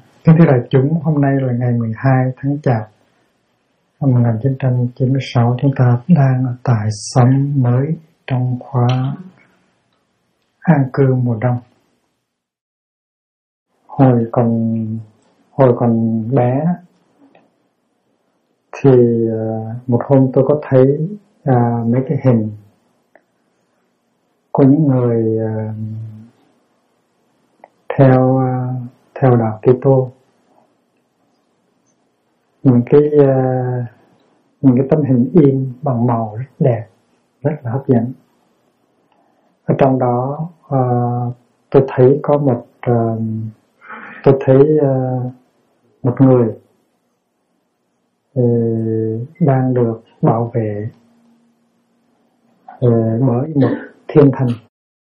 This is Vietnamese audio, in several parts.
Kính thưa đại chúng, hôm nay là ngày 12 tháng Chạp năm 1996. Chúng ta đang ở tại xóm mới trong khóa an cư mùa đông. Hồi còn bé thì một hôm tôi có thấy mấy cái hình của những người theo đạo Kitô, những cái tấm hình in bằng màu rất đẹp, rất là hấp dẫn. Ở trong đó tôi thấy có một người đang được bảo vệ bởi một thiên thần.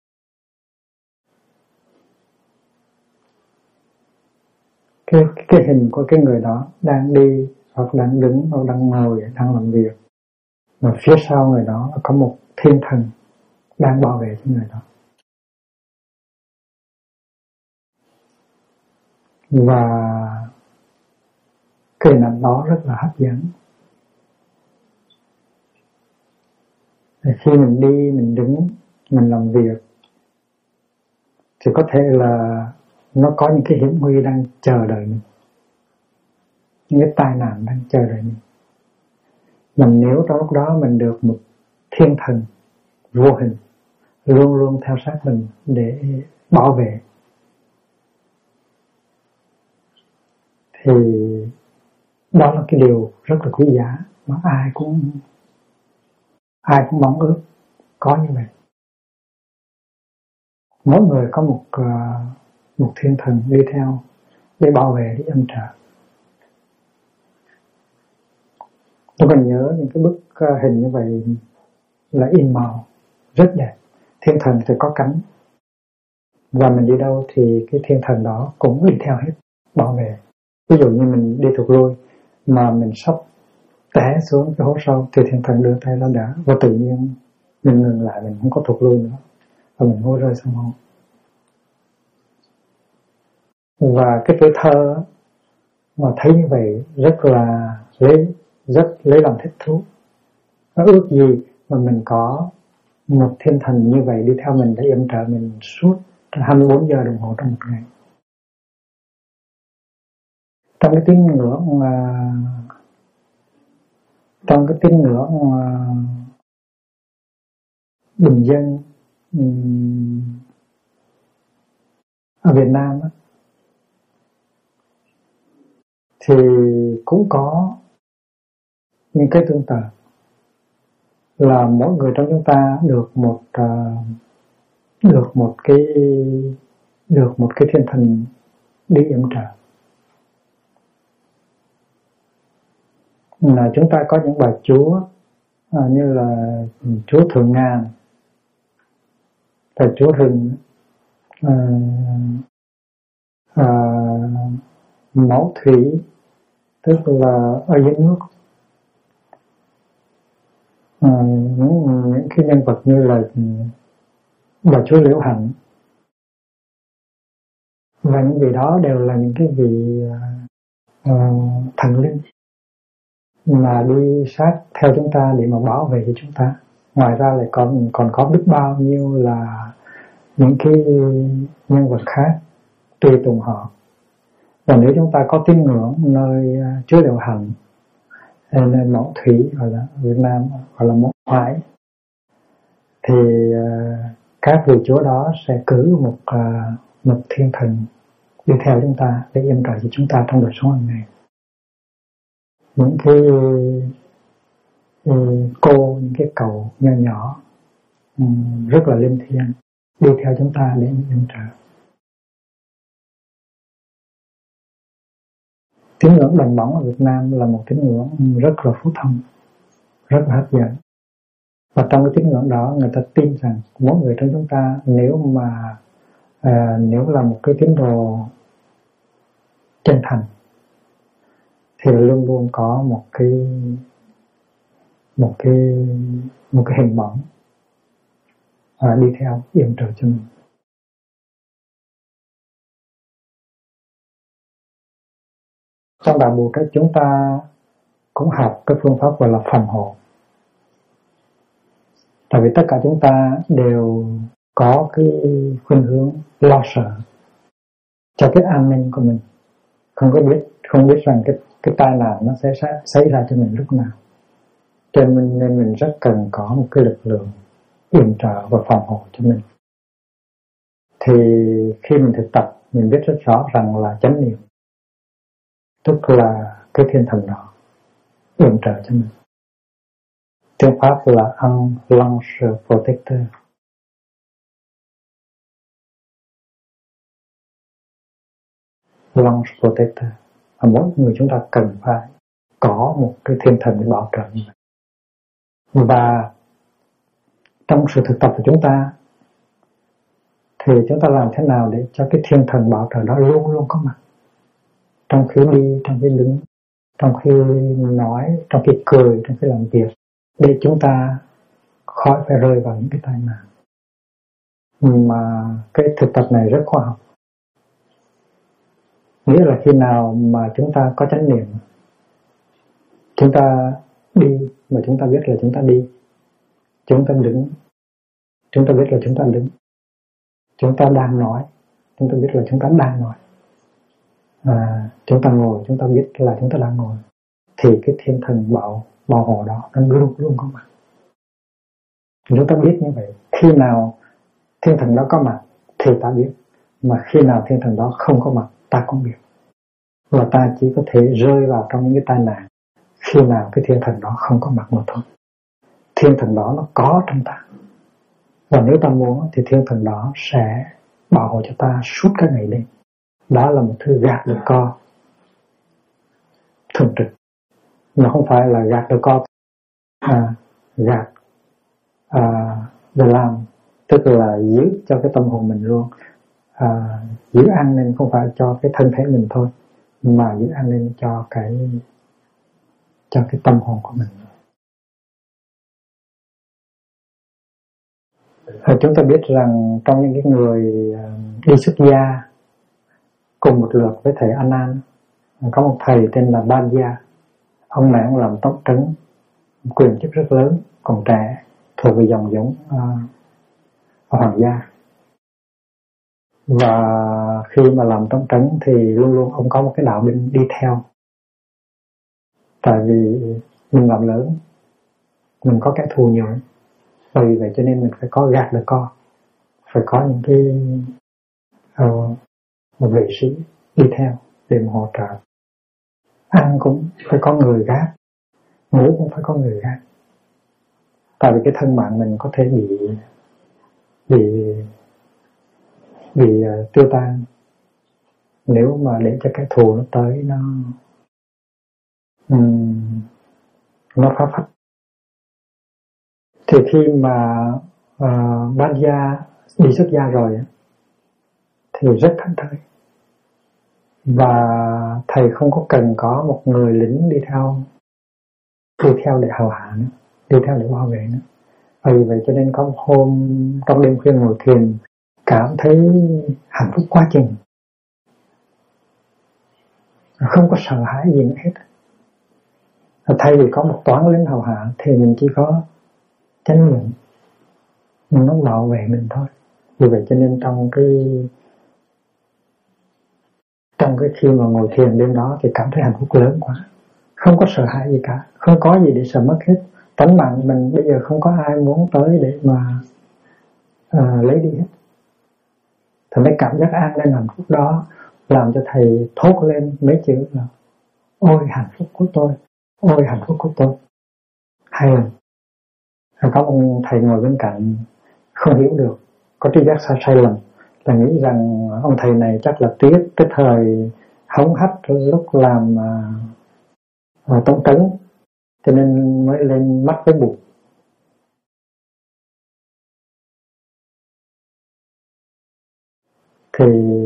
Cái hình của cái người đó đang đi hoặc đang đứng hoặc đang ngồi, đang làm việc, và phía sau người đó có một thiên thần đang bảo vệ cái người đó. Và cái hình ảnh đó rất là hấp dẫn. Khi mình đi, mình đứng, mình làm việc thì có thể là nó có những cái hiểm nguy đang chờ đợi mình, những cái tai nạn đang chờ đợi mình. Mà nếu trong lúc đó mình được một thiên thần vô hình luôn luôn theo sát mình để bảo vệ, thì đó là cái điều rất là quý giá mà ai cũng mong ước có như vậy. Mỗi người có một thiên thần đi theo để bảo vệ, để yểm trợ. Tôi còn nhớ những cái bức hình như vậy là in màu rất đẹp. Thiên thần thì có cánh, và mình đi đâu thì cái thiên thần đó cũng đi theo hết, bảo vệ. Ví dụ như mình đi thụt lùi mà mình sắp té xuống cái hố sâu thì thiên thần đưa tay lên đỡ, và tự nhiên mình ngừng lại, mình không có thụt lùi nữa, và mình không rơi xuống hố. Và cái tuổi thơ mà thấy như vậy rất lấy làm thích thú. Nó ước gì mà mình có một thiên thần như vậy đi theo mình để yểm trợ mình suốt 24 giờ đồng hồ trong một ngày. Trong cái tín ngưỡng bình dân ở Việt Nam á, thì cũng có những cái tương tự, là mỗi người trong chúng ta được một cái thiên thần đi yểm trợ. Là chúng ta có những bà chúa như là chúa Thượng Ngàn, là chúa rừng, máu thủy, tức là ở dưới nước, những cái nhân vật như là bà chúa Liễu Hạnh, và những vị đó đều là những cái vị thần linh mà đi sát theo chúng ta để mà bảo vệ cho chúng ta. Ngoài ra lại còn có biết bao nhiêu là những cái nhân vật khác tùy tùng họ. Và nếu chúng ta có tín ngưỡng nơi chúa Liễu Hạnh, nơi Mẫu Thủy, gọi là Việt Nam gọi là Mẫu Hoài, thì các vị chúa đó sẽ cử một thiên thần đi theo chúng ta để yểm trợ cho chúng ta trong đời sống hàng ngày. Những cái những cái cầu nhỏ nhỏ rất là linh thiêng đi theo chúng ta để yểm trợ. Tín ngưỡng đồng bóng ở Việt Nam là một tín ngưỡng rất là phúc thông, rất là hấp dẫn. Và trong cái tín ngưỡng đó, người ta tin rằng mỗi người trong chúng ta nếu là một cái tín đồ chân thành thì luôn luôn có một cái hình bóng đi theo yểm trợ cho mình. trong đạo Bụt chúng ta cũng học cái phương pháp gọi là phòng hộ. Tại vì tất cả chúng ta đều có cái khuynh hướng lo sợ cho cái an ninh của mình, không biết rằng cái tai nạn nó sẽ xảy ra cho mình lúc nào. Cho nên mình rất cần có một cái lực lượng yểm trợ và phòng hộ cho mình. Thì khi mình thực tập, mình biết rất rõ rằng là chánh niệm, tức là cái thiên thần đó yểm trợ cho mình. Tiếng Pháp là un l'ange protecteur. L'ange protecteur. Và mỗi người chúng ta cần phải có một cái thiên thần để bảo trợ như vậy. Và trong sự thực tập của chúng ta thì chúng ta làm thế nào để cho cái thiên thần bảo trợ đó luôn luôn có mặt, trong khi đi, trong khi đứng, trong khi nói, trong khi cười, trong khi làm việc, để chúng ta khỏi phải rơi vào những cái tai nạn. Mà cái thực tập này rất khoa học. Nghĩa là khi nào mà chúng ta có chánh niệm, chúng ta đi mà chúng ta biết là chúng ta đi, chúng ta đứng, chúng ta biết là chúng ta đứng, chúng ta đang nói, chúng ta biết là chúng ta đang nói, chúng ta ngồi, chúng ta biết là chúng ta đang ngồi, thì cái thiên thần bảo hộ đó nó luôn luôn có mặt. Chúng ta biết như vậy, khi nào thiên thần đó có mặt thì ta biết, mà khi nào thiên thần đó không có mặt ta cũng biết. Và ta chỉ có thể rơi vào trong những cái tai nạn khi nào cái thiên thần đó không có mặt mà thôi. Thiên thần đó nó có trong ta, và nếu ta muốn thì thiên thần đó sẽ bảo hộ cho ta suốt cả ngày đêm. Đó là một thứ gạt được co thường trực. Nó không phải là gạt được co gạt để làm, tức là giữ cho cái tâm hồn mình luôn, giữ an ninh không phải cho cái thân thể mình thôi, mà giữ an ninh cho cái tâm hồn của mình. Chúng ta biết rằng trong những cái người đi xuất gia cùng một lượt với thầy A Nan, có một thầy tên là Ban Gia. Ông này ông làm tổng trấn, quyền chức rất lớn, còn trẻ, thuộc về dòng giống hoàng gia. Và khi mà làm tổng trấn thì luôn luôn ông có một cái đạo binh đi theo. Tại vì mình làm lớn, mình có kẻ thù nhiều, vì vậy cho nên mình phải có gạt được co, phải có những cái một vệ sĩ đi theo để mà hỗ trợ. Ăn cũng phải có người gác, ngủ cũng phải có người gác. Tại vì cái thân mạng mình có thể bị tiêu tan nếu mà để cho cái thù nó tới, nó phá phách. Thì khi mà Ban Gia đi xuất gia rồi thì rất thảnh thơi, và thầy không có cần có một người lính đi theo để hầu hạ nữa, đi theo để bảo vệ nữa. Vì vậy cho nên có một hôm trong đêm khuya ngồi thiền cảm thấy hạnh phúc quá chừng, không có sợ hãi gì nữa hết. Thay vì có một toán lính hầu hạ thì mình chỉ có chánh niệm, nó bảo vệ mình thôi. Vì vậy cho nên trong cái khi mà ngồi thiền đêm đó thì cảm thấy hạnh phúc lớn quá, không có sợ hãi gì cả, không có gì để sợ mất hết. Tánh mạng mình bây giờ không có ai muốn tới để mà lấy đi hết. Thì mấy cảm giác an ninh hạnh phúc đó làm cho thầy thốt lên mấy chữ là ôi hạnh phúc của tôi, ôi hạnh phúc của tôi. Hay là có ông thầy ngồi bên cạnh không hiểu được, có tri giác sai lầm, là nghĩ rằng ông thầy này chắc là tiếc cái thời hống hách lúc làm tổng trấn, cho nên mới lên mắt với Bụt. Thì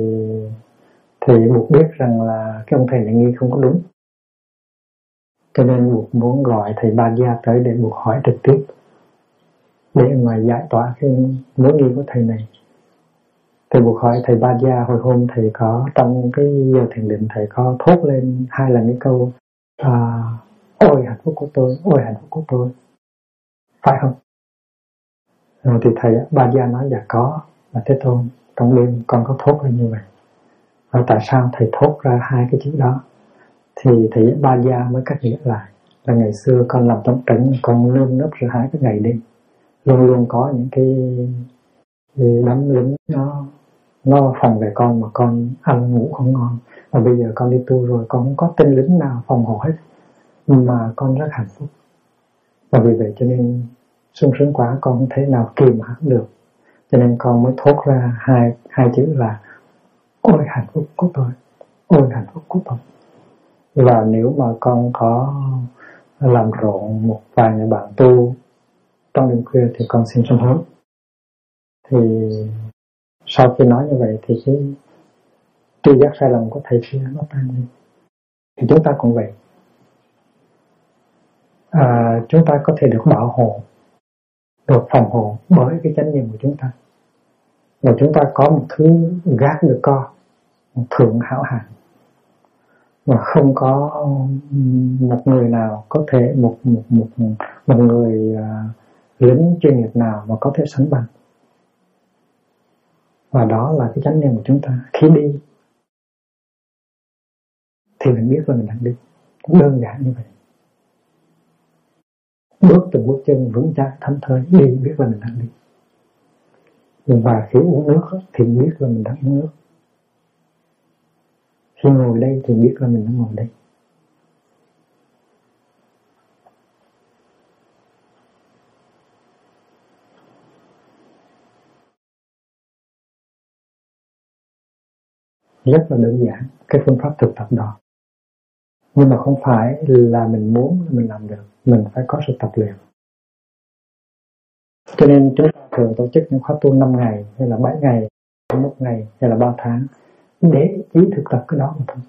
Bụt biết rằng là cái ông thầy này nghi không có đúng, cho nên Bụt muốn gọi thầy Ba Gia tới để Bụt hỏi trực tiếp, để mà giải tỏa cái mối nghi của thầy này. Thầy buộc hỏi thầy Ba Gia hồi hôm thầy có trong cái giờ thiền định thầy có thốt lên 2 lần cái câu ôi hạnh phúc của tôi, ôi hạnh phúc của tôi, phải không? Rồi thì thầy Ba Gia nói dạ có, và Thế Tôn trong đêm con có thốt lên như vậy. Và tại sao thầy thốt ra 2 cái chữ đó? Thì thầy Ba Gia mới cắt nghĩa lại là ngày xưa con làm tổng trấn, con luôn nấp giữa 2 cái ngày đêm, luôn luôn có những cái đám lính nó phòng về con mà con ăn ngủ không ngon. Và bây giờ con đi tu rồi, con không có tên lính nào phòng hộ hết, mà con rất hạnh phúc. Và vì vậy cho nên sung sướng quá, con không thể nào kìm hãm được, cho nên con mới thốt ra hai chữ là ôi hạnh phúc của tôi, ôi hạnh phúc của tôi. Và nếu mà con có làm rộn một vài người bạn tu trong đêm khuya thì con xin sám hối. Thì sau khi nói như vậy thì cái tri giác sai lầm của thầy kia nó tan đi. Thì chúng ta cũng vậy, chúng ta có thể được bảo hộ, được phòng hộ bởi cái chánh niệm của chúng ta. Và chúng ta có một thứ gác được co, một thượng hảo hạng, mà không có một người nào có thể một người lính chuyên nghiệp nào mà có thể sánh bằng. Và đó là cái chánh niệm của chúng ta. Khi đi thì mình biết là mình đang đi, đơn giản như vậy. Bước từng bước chân vững chãi thảnh thơi, đi biết là mình đang đi. Và khi uống nước thì biết là mình đang uống nước. Khi ngồi đây thì biết là mình đang ngồi đây. Rất là đơn giản cái phương pháp thực tập đó. Nhưng mà không phải là mình muốn là mình làm được, mình phải có sự tập luyện. Cho nên chúng ta thường tổ chức những khóa tu 5 ngày hay là 7 ngày, 1 ngày hay là 3 tháng để chỉ thực tập cái đó mà thôi.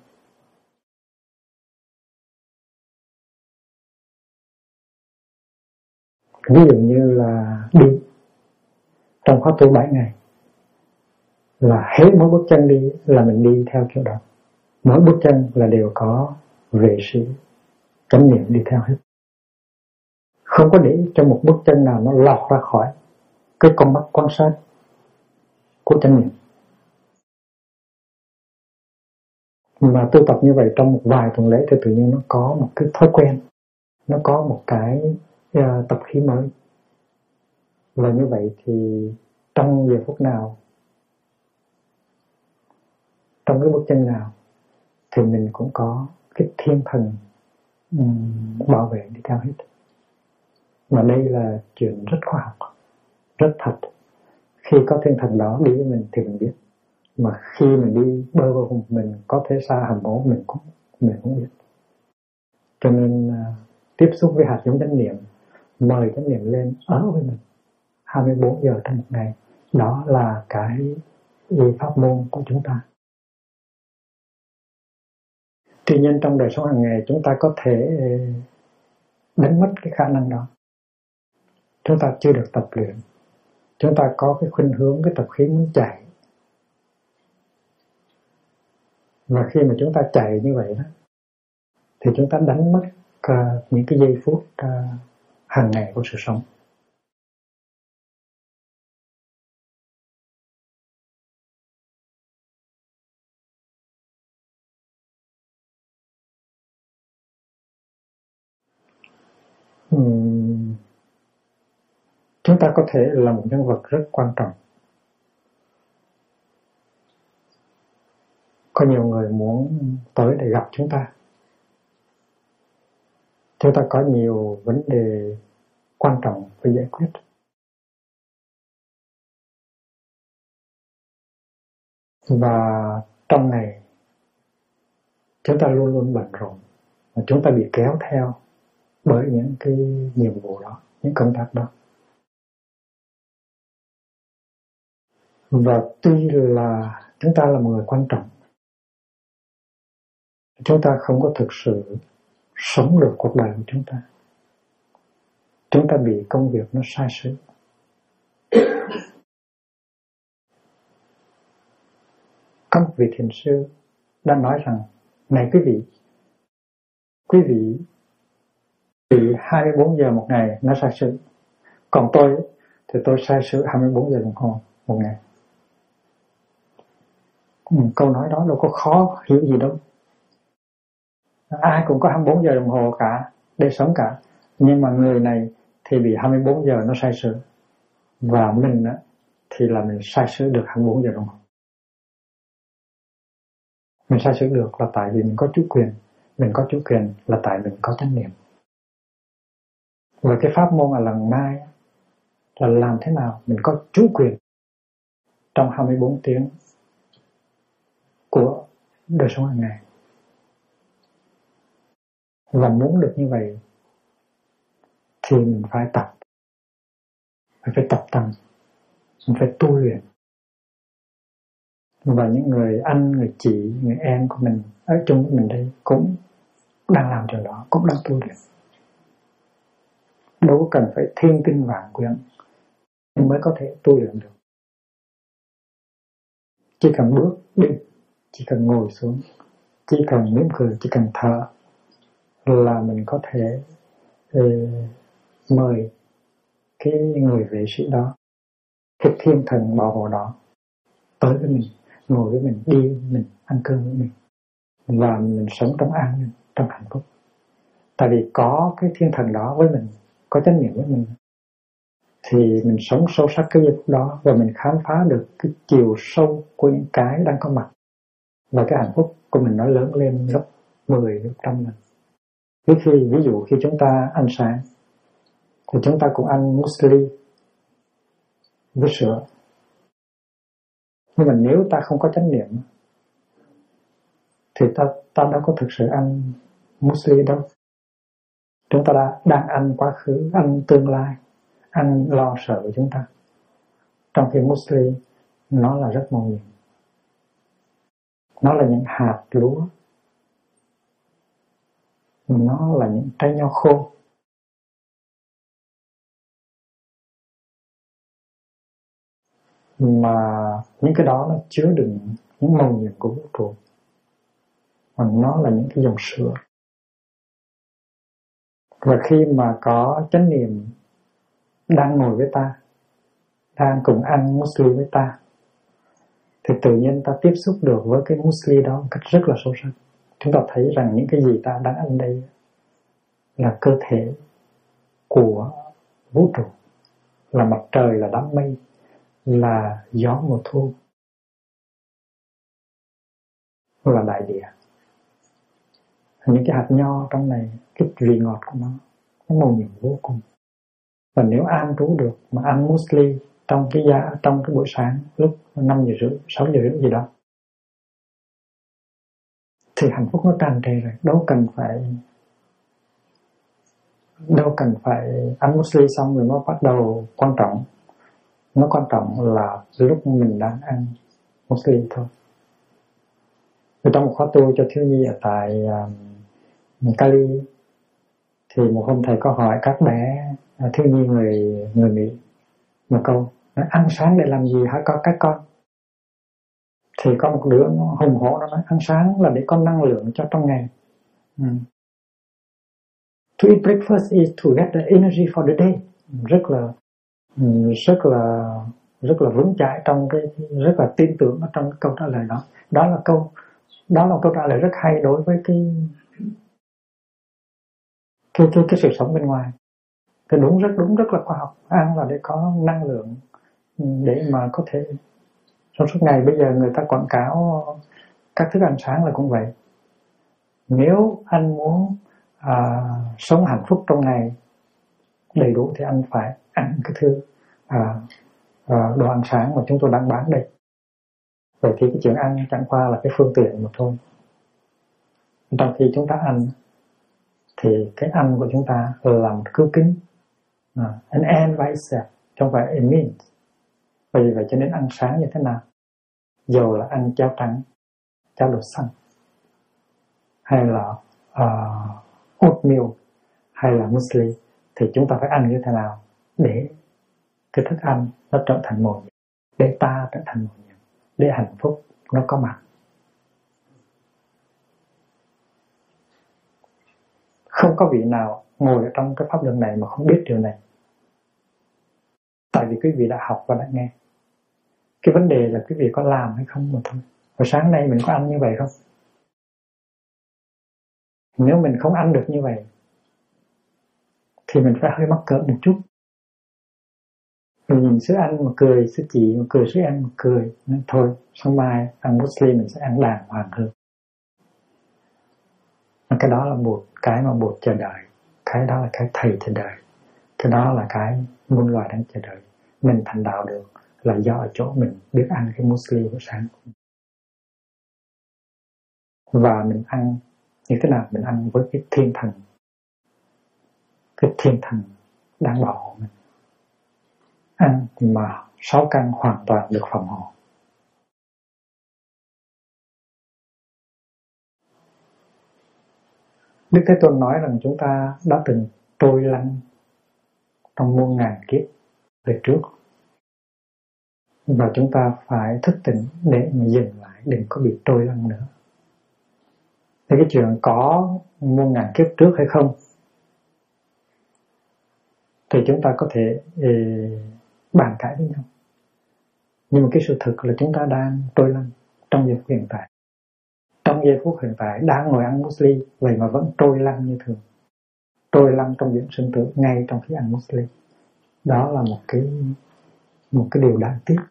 Ví dụ như là đi trong khóa tu 7 ngày là hết mỗi bước chân đi là mình đi theo kiểu đó. Mỗi bước chân là đều có vệ sĩ chánh niệm đi theo hết. Không có để cho một bước chân nào nó lọt ra khỏi cái con mắt quan sát của chánh niệm. Mà tu tập như vậy trong một vài tuần lễ thì tự nhiên nó có một cái thói quen, nó có một cái tập khí mới. Và như vậy thì trong giờ phút nào, trong cái bước chân nào thì mình cũng có cái thiên thần bảo vệ đi theo hết. Mà đây là chuyện rất khoa học, rất thật. Khi có thiên thần đó đi với mình thì mình biết. Mà khi mình đi bơ vơ một mình, có thể xa hầm ổ mình cũng biết. Cho nên tiếp xúc với hạt giống chánh niệm, mời chánh niệm lên ở với mình 24 giờ trong một ngày. Đó là cái pháp môn của chúng ta. Tuy nhiên trong đời sống hàng ngày chúng ta có thể đánh mất cái khả năng đó. Chúng ta chưa được tập luyện. Chúng ta có cái khuynh hướng, cái tập khí muốn chạy. Và khi mà chúng ta chạy như vậy đó, thì chúng ta đánh mất những cái giây phút hàng ngày của sự sống. Chúng ta có thể là một nhân vật rất quan trọng. Có nhiều người muốn tới để gặp chúng ta. Chúng ta có nhiều vấn đề quan trọng phải giải quyết. Và trong ngày chúng ta luôn luôn bận rộn. Và chúng ta bị kéo theo bởi những cái nhiệm vụ đó, những công tác đó. Và tuy là chúng ta là một người quan trọng, chúng ta không có thực sự sống được cuộc đời của chúng ta. Chúng ta bị công việc nó sai sử. Có một vị thiền sư đã nói rằng, này quý vị thì 24 giờ một ngày nó sai sự, còn tôi thì tôi sai sự 24 giờ đồng hồ một ngày. Câu nói đó đâu có khó hiểu gì đâu. Ai cũng có 24 giờ đồng hồ cả để sống cả, nhưng mà người này thì bị 24 giờ nó sai sự, và mình thì là mình sai sự được 24 giờ đồng hồ. Mình sai sự được là tại vì mình có chủ quyền. Mình có chủ quyền là tại mình có chánh niệm. Và cái pháp môn ở lần mai là làm thế nào mình có chủ quyền trong 24 tiếng của đời sống hàng ngày. Và muốn được như vậy thì mình phải tập. Mình phải tập tành, mình phải tu luyện. Và những người anh, người chị, người em của mình ở chung với mình đây cũng đang làm chuyện đó, cũng đang tu luyện. Đâu có cần phải thiên kinh vạn quyển mới có thể tu luyện được. Chỉ cần bước đi, chỉ cần ngồi xuống, chỉ cần mỉm cười, chỉ cần thở là mình có thể mời cái người vệ sĩ đó, cái thiên thần bảo hộ đó tới với mình, ngồi với mình, đi với mình, ăn cơm với mình, và mình sống trong an ninh, trong hạnh phúc. Tại vì có cái thiên thần đó với mình, có chánh niệm với mình, thì mình sống sâu sắc cái giây phút đó, và mình khám phá được cái chiều sâu của những cái đang có mặt, và cái hạnh phúc của mình nó lớn lên gấp 10, gấp 100 lần. Ví dụ khi chúng ta ăn sáng thì chúng ta cũng ăn muesli với sữa, nhưng mà nếu ta không có chánh niệm thì ta đâu có thực sự ăn muesli đâu. Chúng ta đang ăn quá khứ, ăn tương lai, ăn lo sợ của chúng ta, trong khi muesli nó là rất màu nhiệm. Nó là những hạt lúa, nó là những trái nho khô. Mà những cái đó nó chứa đựng những màu nhiệm của vũ trụ, và nó là những cái dòng sữa. Và khi mà có chánh niệm đang ngồi với ta, đang cùng ăn muesli với ta, thì tự nhiên ta tiếp xúc được với cái muesli đó một cách rất là sâu sắc. Chúng ta thấy rằng những cái gì ta đang ăn đây là cơ thể của vũ trụ, là mặt trời, là đám mây, là gió mùa thu, là đại địa. Những cái hạt nho trong này, cái vị ngọt của nó màu nhiệm vô cùng. Và nếu an trú được mà ăn muesli trong cái buổi sáng lúc 5 giờ rưỡi, 6 giờ rưỡi gì đó, thì hạnh phúc nó tràn trề rồi. Đâu cần phải ăn muesli xong rồi nó bắt đầu quan trọng. Nó quan trọng là lúc mình đang ăn muesli thôi. Trong một khóa tu cho thiếu nhi ở tại Cali, thì một hôm thầy có hỏi các bé thiếu nhi người Mỹ một câu, nói ăn sáng để làm gì hả các con? Thì có một đứa nó hùng hổ, nó nói ăn sáng là để có năng lượng cho trong ngày. To eat breakfast is to get the energy for the day. Rất là vững chãi trong cái, rất là tin tưởng ở trong cái câu trả lời đó. Đó là câu trả lời rất hay đối với cái sự sống bên ngoài. Thì đúng rất là khoa học. Ăn là để có năng lượng để mà có thể trong suốt ngày. Bây giờ người ta quảng cáo các thức ăn sáng là cũng vậy. Nếu anh muốn sống hạnh phúc trong ngày đầy đủ thì anh phải ăn cái thứ đồ ăn sáng mà chúng tôi đang bán đây. Vậy thì cái chuyện ăn chẳng qua là cái phương tiện mà thôi. Trong khi chúng ta ăn thì cái ăn của chúng ta là một cứu kính, an end by itself, không phải a means. Vì vậy cho nên ăn sáng như thế nào, dầu là ăn cháo trắng, cháo đậu xanh, hay là oatmeal, hay là muesli, thì chúng ta phải ăn như thế nào để cái thức ăn nó trở thành màu nhiệm, để ta trở thành màu nhiệm, để hạnh phúc nó có mặt. Không có vị nào ngồi ở trong cái pháp luân này mà không biết điều này. Tại vì quý vị đã học và đã nghe. Cái vấn đề là quý vị có làm hay không mà thôi. Hồi sáng nay mình có ăn như vậy không? Nếu mình không ăn được như vậy thì mình phải hơi mắc cỡ một chút. Mình nhìn sư ăn mà cười, sư chị mà cười, sư ăn mà cười. Nên thôi, sáng mai ăn Muslim mình sẽ ăn đàng hoàng hơn. Cái đó là một cái mà Bụt chờ đợi. Cái đó là cái thầy chờ đợi. Cái đó là cái muôn loài đang chờ đợi. Mình thành đạo được là do ở chỗ mình biết ăn cái Muslim buổi sáng. Và mình ăn như thế nào? Mình ăn với cái thiên thần. Cái thiên thần đang bảo hộ mình. Ăn mà 6 căn hoàn toàn được phòng hộ. Đức Thế Tôn nói rằng chúng ta đã từng trôi lăn trong muôn ngàn kiếp về trước. Và chúng ta phải thức tỉnh để mà dừng lại, đừng có bị trôi lăn nữa. Thì cái chuyện có muôn ngàn kiếp trước hay không thì chúng ta có thể bàn cãi với nhau. Nhưng mà cái sự thực là chúng ta đang trôi lăn trong giây phút hiện tại. Trong giây phút hiện tại đang ngồi ăn Muslim, vậy mà vẫn trôi lăn như thường. Trôi lăn trong biển sinh tử ngay trong khi ăn Muslim. Đó là một cái điều đáng tiếc.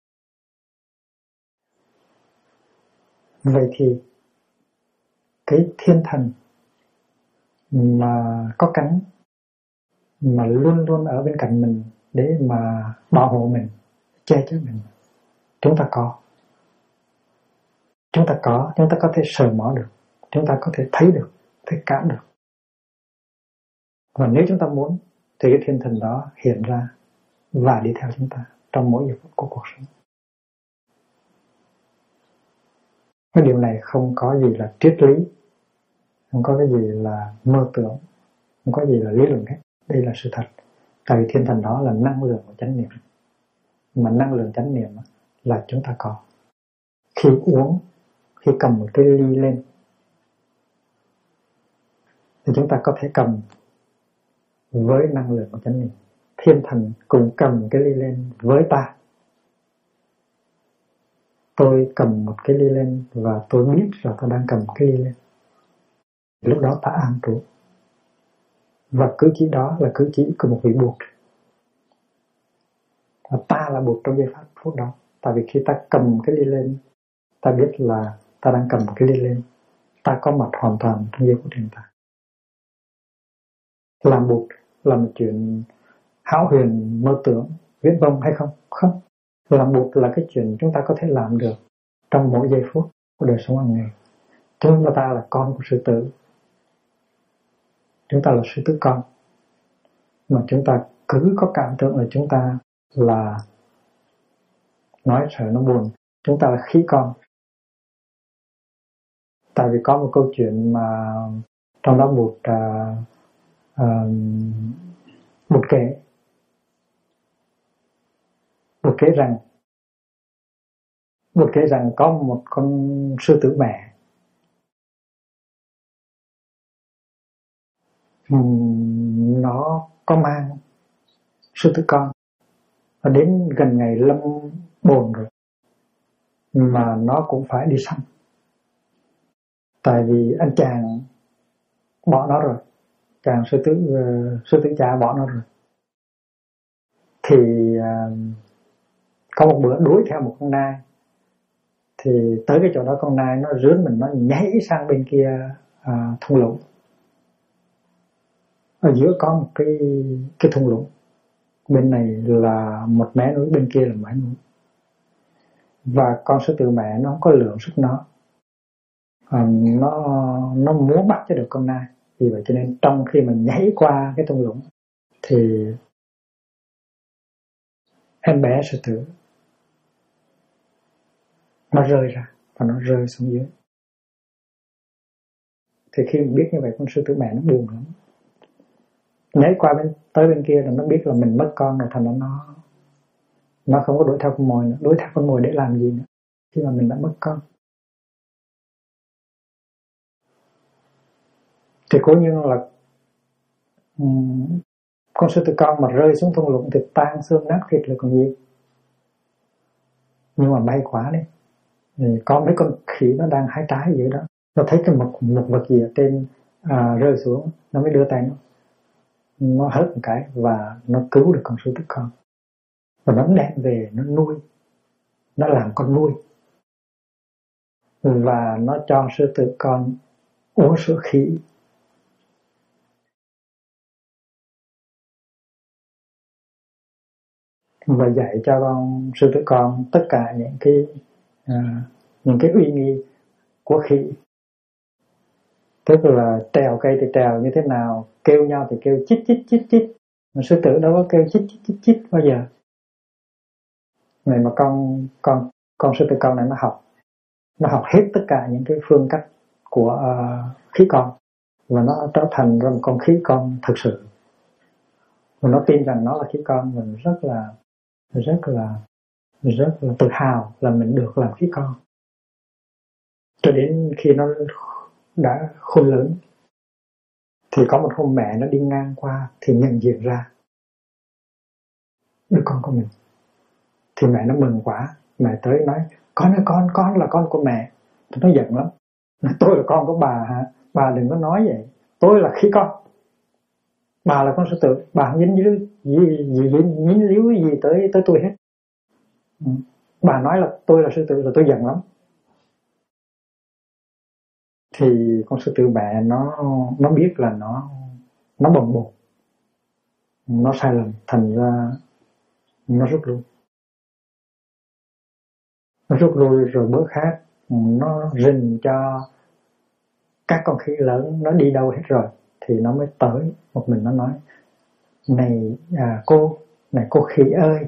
Vậy thì cái thiên thần mà có cánh, mà luôn luôn ở bên cạnh mình để mà bảo hộ mình, che chở mình, chúng ta có. Chúng ta có thể sờ mó được, chúng ta có thể thấy được, thấy cảm được. Và nếu chúng ta muốn thì cái thiên thần đó hiện ra và đi theo chúng ta trong mỗi giây phút của cuộc sống. Cái điều này không có gì là triết lý, không có cái gì là mơ tưởng, không có gì là lý luận hết. Đây là sự thật. Tại vì thiên thần đó là năng lượng của chánh niệm. Mà năng lượng chánh niệm là chúng ta có. Khi uống, khi cầm một cái ly lên thì chúng ta có thể cầm với năng lượng của chánh niệm. Thiên thần cùng cầm cái ly lên với ta. Tôi cầm một cái ly lên và tôi biết là tôi đang cầm cái ly lên. Lúc đó ta an trú. Và cử chỉ đó là cử chỉ của một vị Bụt. Và ta là Bụt trong giây phút đó. Tại vì khi ta cầm cái ly lên, ta biết là ta đang cầm cái ly lên. Ta có mặt hoàn toàn trong giây phút hiện tại. Làm Bụt là một chuyện hão huyền, mơ tưởng, viễn vông hay không? Không. Làm Bụt là cái chuyện chúng ta có thể làm được trong mỗi giây phút của đời sống hàng ngày. Chúng ta là con của sư tử. Chúng ta là sư tử con. Mà chúng ta cứ có cảm tưởng là chúng ta là, nói sợ nó buồn, chúng ta là khí con. Tại vì có một câu chuyện mà trong đó Bụt kể rằng có một con sư tử mẹ nó có mang sư tử con, và đến gần ngày lâm bồn rồi mà nó cũng phải đi săn. Tại vì anh chàng bỏ nó rồi, chàng sư tử cha bỏ nó rồi. Thì có một bữa đuổi theo một con nai, thì tới cái chỗ đó con nai nó rướn mình, nó nhảy sang bên kia thung lũng. Ở giữa có một cái thung lũng, bên này là một mé núi, bên kia là mé núi. Và con sư tử mẹ nó không có lượng sức nó muốn bắt cho được con nai. Vì vậy cho nên trong khi mình nhảy qua cái thung lũng thì em bé sư tử nó rơi ra và nó rơi xuống dưới. Thì khi mình biết như vậy, con sư tử mẹ nó buồn lắm. Nhảy qua tới bên kia là nó biết là mình mất con rồi, thành ra nó không có đuổi theo con mồi nữa. Đuổi theo con mồi để làm gì nữa? khi mà mình đã mất con. Thì cố nhiên là con sư tử con mà rơi xuống thung lũng thì tan xương nát thịt là còn gì. Nhưng mà may quá đấy, thì có mấy con khỉ nó đang hái trái dưới đó, nó thấy cái một vật gì ở trên rơi xuống, nó mới đưa tay nó hớt một cái và nó cứu được con sư tử con, và nó đem về nó nuôi, nó làm con nuôi, và nó cho sư tử con uống sữa khỉ. Và dạy cho con sư tử con tất cả những cái uy nghi của khỉ, tức là trèo cây thì trèo như thế nào, kêu nhau thì kêu chít chít chít chít, mà sư tử đâu có kêu chít chít chít chít bao giờ. Này mà con sư tử con này nó học hết tất cả những cái phương cách của khỉ con, và nó trở thành ra một con khỉ con thực sự, và nó tin rằng nó là khỉ con. Mình rất là tự hào là mình được làm khỉ con. Cho đến khi nó đã khôn lớn thì có một hôm mẹ nó đi ngang qua thì nhận diện ra đứa con của mình, thì mẹ nó mừng quá, mẹ tới nói con là con của mẹ. Nó giận lắm, nói tôi là con của bà hả, bà đừng có nói vậy, tôi là khỉ con, bà là con sư tử, bà không dính líu gì tới tôi hết. Bà nói là tôi là sư tử là tôi giận lắm. Thì con sư tử mẹ nó biết là nó bồng bột, nó sai lầm, thành ra nó rút lui. Nó rút lui rồi bữa khác nó rình cho các con khỉ lớn nó đi đâu hết rồi, thì nó mới tới một mình. Nó nói này cô khỉ ơi,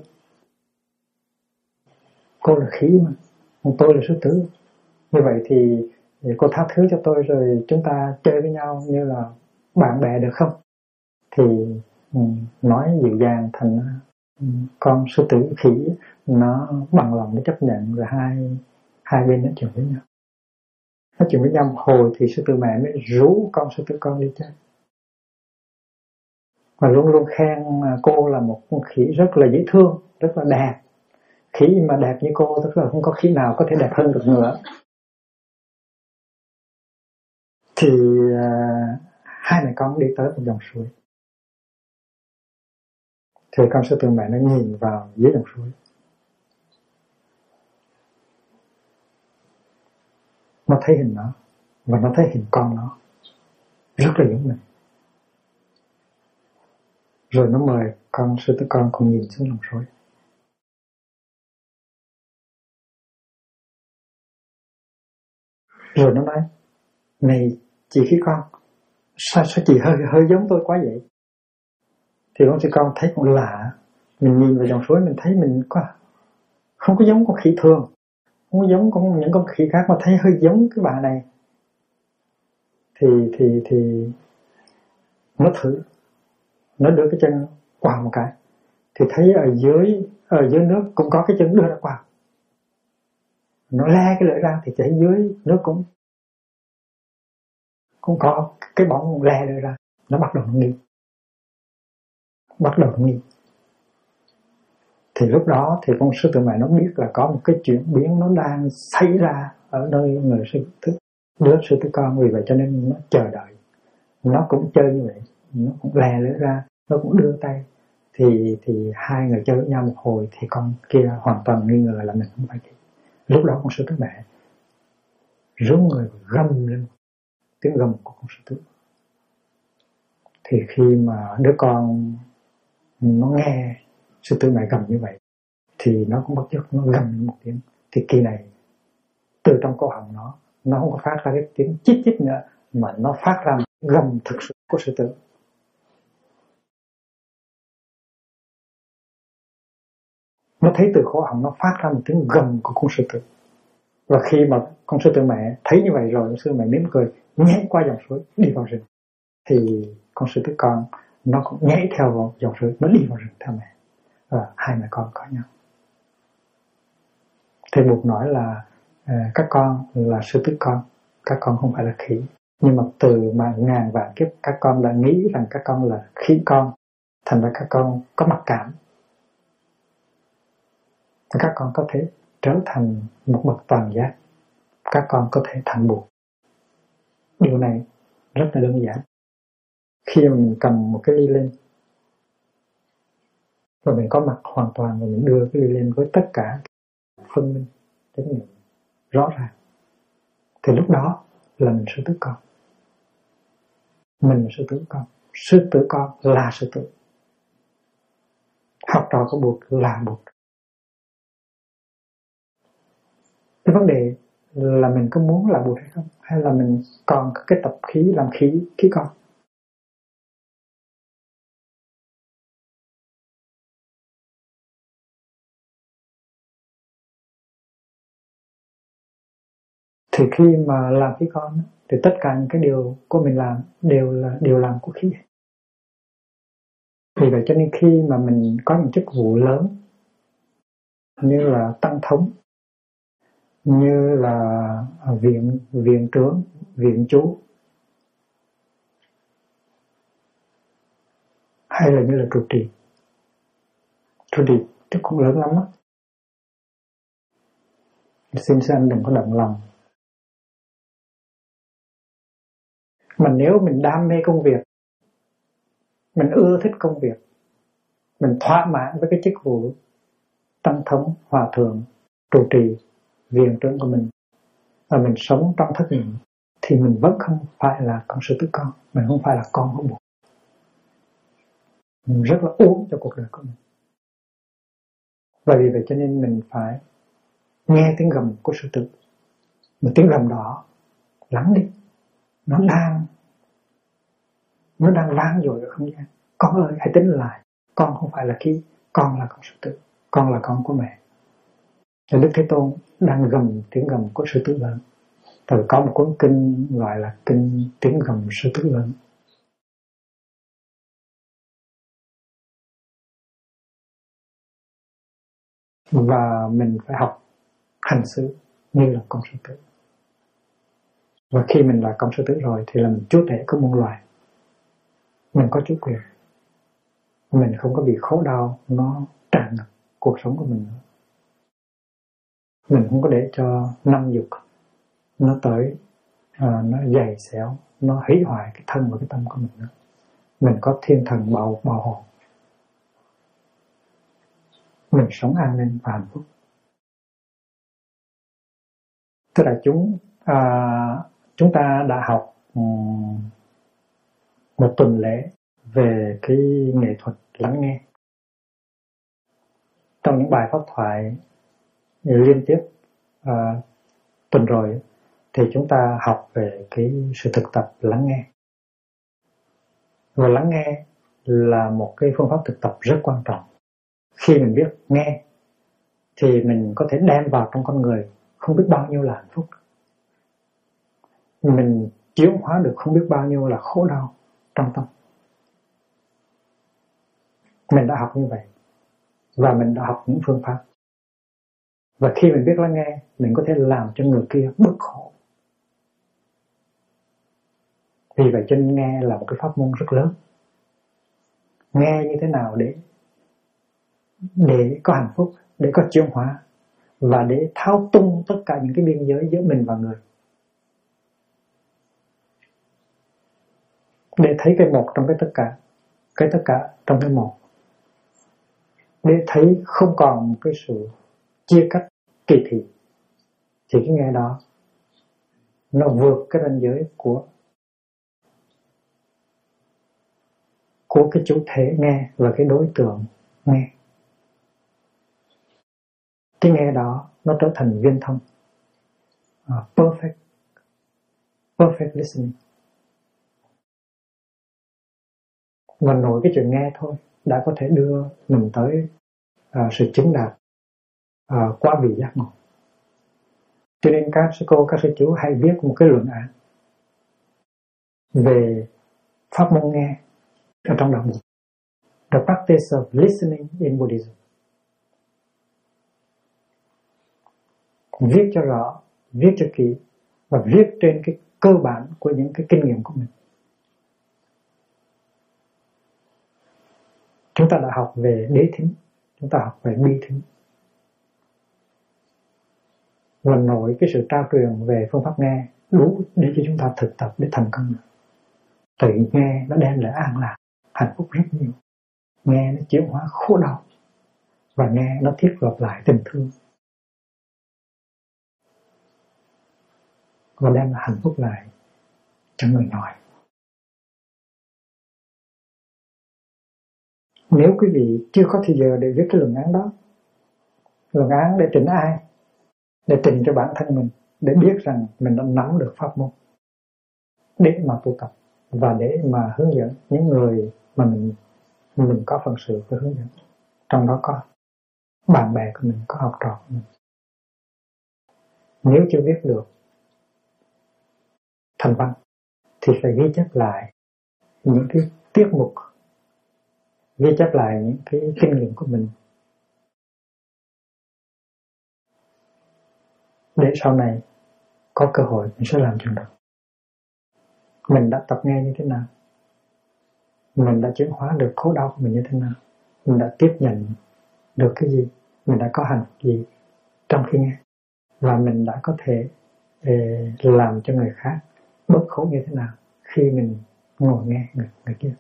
cô là khỉ mà tôi là sư tử, như vậy thì cô tha thứ cho tôi rồi chúng ta chơi với nhau như là bạn bè được không? Thì nói dịu dàng, thành con sư tử khỉ nó bằng lòng để chấp nhận, rồi hai bên nói chuyện với nhau. Nói chuyện với nhau một hồi thì sư tử mẹ mới rủ con sư tử con đi chơi, và luôn luôn khen cô là một con khỉ rất là dễ thương, rất là đẹp. Khỉ mà đẹp như cô tức là không có khỉ nào có thể đẹp hơn được nữa. Thì hai mẹ con đi tới một dòng suối, thì con sư tử mẹ nó nhìn vào dưới dòng suối, nó thấy hình nó và nó thấy hình con nó rất là giống mình. Rồi nó mời con sư tử con cùng nhìn xuống dòng suối. Rồi nó nói này chị khỉ con, sao chị hơi giống tôi quá vậy? Thì con sư con thấy cũng lạ, mình nhìn vào dòng suối mình thấy mình không có giống con khỉ thường, không có giống những con khỉ khác, mà thấy hơi giống cái bà này. Thì nó thử, nó đưa cái chân quàng một cái, thì thấy ở dưới nước cũng có cái chân đưa ra quàng. Nó le cái lưỡi ra thì thấy dưới nước cũng có cái bóng le lưỡi ra. Nó bắt đầu nghi. Thì lúc đó thì con sư tử mẹ nó biết là có một cái chuyển biến nó đang xảy ra ở nơi người sư tử, đứa sư tử con. Vì vậy cho nên nó chờ đợi, nó cũng chơi như vậy, nó cũng lè lưỡi ra, nó cũng đưa tay. Thì hai người chơi với nhau một hồi thì con kia hoàn toàn nghi ngờ là mình không phải. Lúc đó con sư tử mẹ rúng người gầm lên tiếng gầm của con sư tử. Thì khi mà đứa con nó nghe sư tử mẹ gầm như vậy thì nó cũng bất chợt nó gầm một tiếng. Thì kỳ này từ trong cổ họng nó không có phát ra cái tiếng chít chít nữa, mà nó phát ra một gầm thực sự của sư tử. Nó thấy từ cổ họng nó phát ra một tiếng gầm của con sư tử. Và khi mà con sư tử mẹ thấy như vậy rồi, con sư tử mẹ mỉm cười nhảy qua dòng suối đi vào rừng. Thì con sư tử con nó cũng nhảy theo vào dòng suối, nó đi vào rừng theo mẹ, và hai mẹ con có nhau. Thầy Bụt nói là các con là sư tử con, các con không phải là khỉ. Nhưng mà từ mà ngàn vạn kiếp các con đã nghĩ rằng các con là khỉ con, thành ra các con có mặc cảm. Các con có thể trở thành một bậc toàn giác, các con có thể thành Bụt. Điều này rất là đơn giản. Khi mà mình cầm một cái ly lên và mình có mặt hoàn toàn và mình đưa cái ly lên với tất cả phân minh chánh niệm rõ ràng, thì lúc đó là mình sư tử con. Mình là sư tử con. Sư tử con là sư tử. Học trò của Bụt là Bụt. Cái vấn đề là mình có muốn là Bụt hay không, hay là mình còn có cái tập khí làm khí con. Thì khi mà làm khí con thì tất cả những cái điều của mình làm đều là điều làm của khí. Vì vậy cho nên khi mà mình có những chức vụ lớn như là tăng thống, như là viện trưởng, viện chủ, hay là như là trụ trì thì cũng lớn lắm đó. Xin anh đừng có động lòng. Mà nếu mình đam mê công việc, mình ưa thích công việc, mình thỏa mãn với cái chức vụ tăng thống, hòa thượng, trụ trì, viện trưởng của mình, và mình sống trong thất niệm, thì mình vẫn không phải là con sư tử con, mình không phải là con của Bụt. Mình rất là uổng cho cuộc đời của mình. Và vì vậy cho nên mình phải nghe tiếng gầm của sư tử. Mà tiếng gầm đó lắng đi, nó đang vang dội ở không gian. Con ơi, hãy tính lại, con không phải là khí, con là con sư tử, con là con của mẹ. Thì Đức Thế Tôn đang gầm tiếng gầm của sư tử lớn. Rồi có một cuốn kinh gọi là kinh tiếng gầm sư tử lớn. Và mình phải học hành xử như là con sư tử. Và khi mình là con sư tử rồi thì là mình chúa tể của muôn loài. Mình có chủ quyền. Mình không có bị khổ đau nó tràn ngập cuộc sống của mình nữa. Mình không có để cho năm dục nó tới, nó dày xéo, nó hủy hoại cái thân và cái tâm của mình nữa. Mình có thiên thần bảo hộ. Mình sống an ninh và hạnh phúc. Tức là chúng ta đã học một tuần lễ về cái nghệ thuật lắng nghe. Trong những bài pháp thoại liên tiếp tuần rồi thì chúng ta học về cái sự thực tập lắng nghe. Và lắng nghe là một cái phương pháp thực tập rất quan trọng. Khi mình biết nghe thì mình có thể đem vào trong con người không biết bao nhiêu là hạnh phúc. Mình chuyển hóa được không biết bao nhiêu là khổ đau trong tâm. Mình đã học như vậy. Và mình đã học những phương pháp. Và khi mình biết lắng nghe, mình có thể làm cho người kia bớt khổ. Vì vậy cho nên nghe là một cái pháp môn rất lớn. Nghe như thế nào để có hạnh phúc, để có chuyển hóa, và để thao tung tất cả những cái biên giới giữa mình và người. Để thấy cái một trong cái tất cả trong cái một. Để thấy không còn một cái sự chia cách kỳ thị. Thì cái nghe đó nó vượt cái ranh giới của cái chủ thể nghe và cái đối tượng nghe. Cái nghe đó nó trở thành viên thông, perfect listening. Và nội cái chuyện nghe thôi đã có thể đưa mình tới sự chứng đạt quá vị giác ngộ. Cho nên các sư cô, các sư chú hãy viết một cái luận án về pháp môn nghe ở trong đạo Bụt. The practice of listening in Buddhism. Viết cho rõ viết cho kỹ và viết trên cái cơ bản của những cái kinh nghiệm của mình. Chúng ta đã học về đế thính, chúng ta học về bi thính, và nổi cái sự trao truyền về phương pháp nghe đủ để cho chúng ta thực tập để thành công. Tự nghe nó đem lại an lạc, hạnh phúc rất nhiều. Nghe nó chuyển hóa khổ đau, và nghe nó thiết lập lại tình thương, và đem lại hạnh phúc lại cho người nói. Nếu quý vị chưa có thời giờ để viết cái luận án đó, luận án để trình ai? Để trình cho bản thân mình, để biết rằng mình đã nắm được pháp môn để mà tu tập, và để mà hướng dẫn những người mà mình có phận sự phải hướng dẫn. Trong đó có bạn bè của mình, có học trò của mình. Nếu chưa viết được thành văn thì phải ghi chép lại những cái tiết mục, ghi chép lại những cái kinh nghiệm của mình, để sau này có cơ hội mình sẽ làm chuyện đó. Mình đã tập nghe như thế nào, mình đã chuyển hóa được khổ đau của mình như thế nào, mình đã tiếp nhận được cái gì, mình đã có hành gì trong khi nghe, và mình đã có thể làm cho người khác bớt khổ như thế nào khi mình ngồi nghe người kia.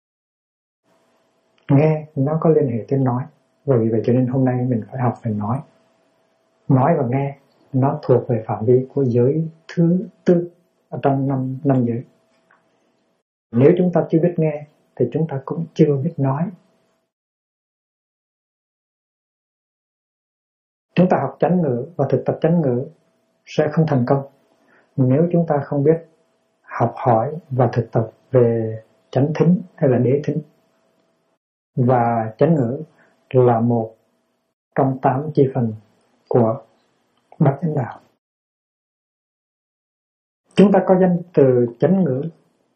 Nghe nó có liên hệ tới nói, và vì vậy cho nên hôm nay mình phải học về nói. Nói và nghe nó thuộc về phạm vi của giới thứ tư ở trong năm giới. Nếu chúng ta chưa biết nghe thì chúng ta cũng chưa biết nói. Chúng ta học chánh ngữ và thực tập chánh ngữ sẽ không thành công nếu chúng ta không biết học hỏi và thực tập về chánh thính hay là đế thính. Và chánh ngữ là một trong 8 chi phần của bát chánh đạo. Chúng ta có danh từ chánh ngữ.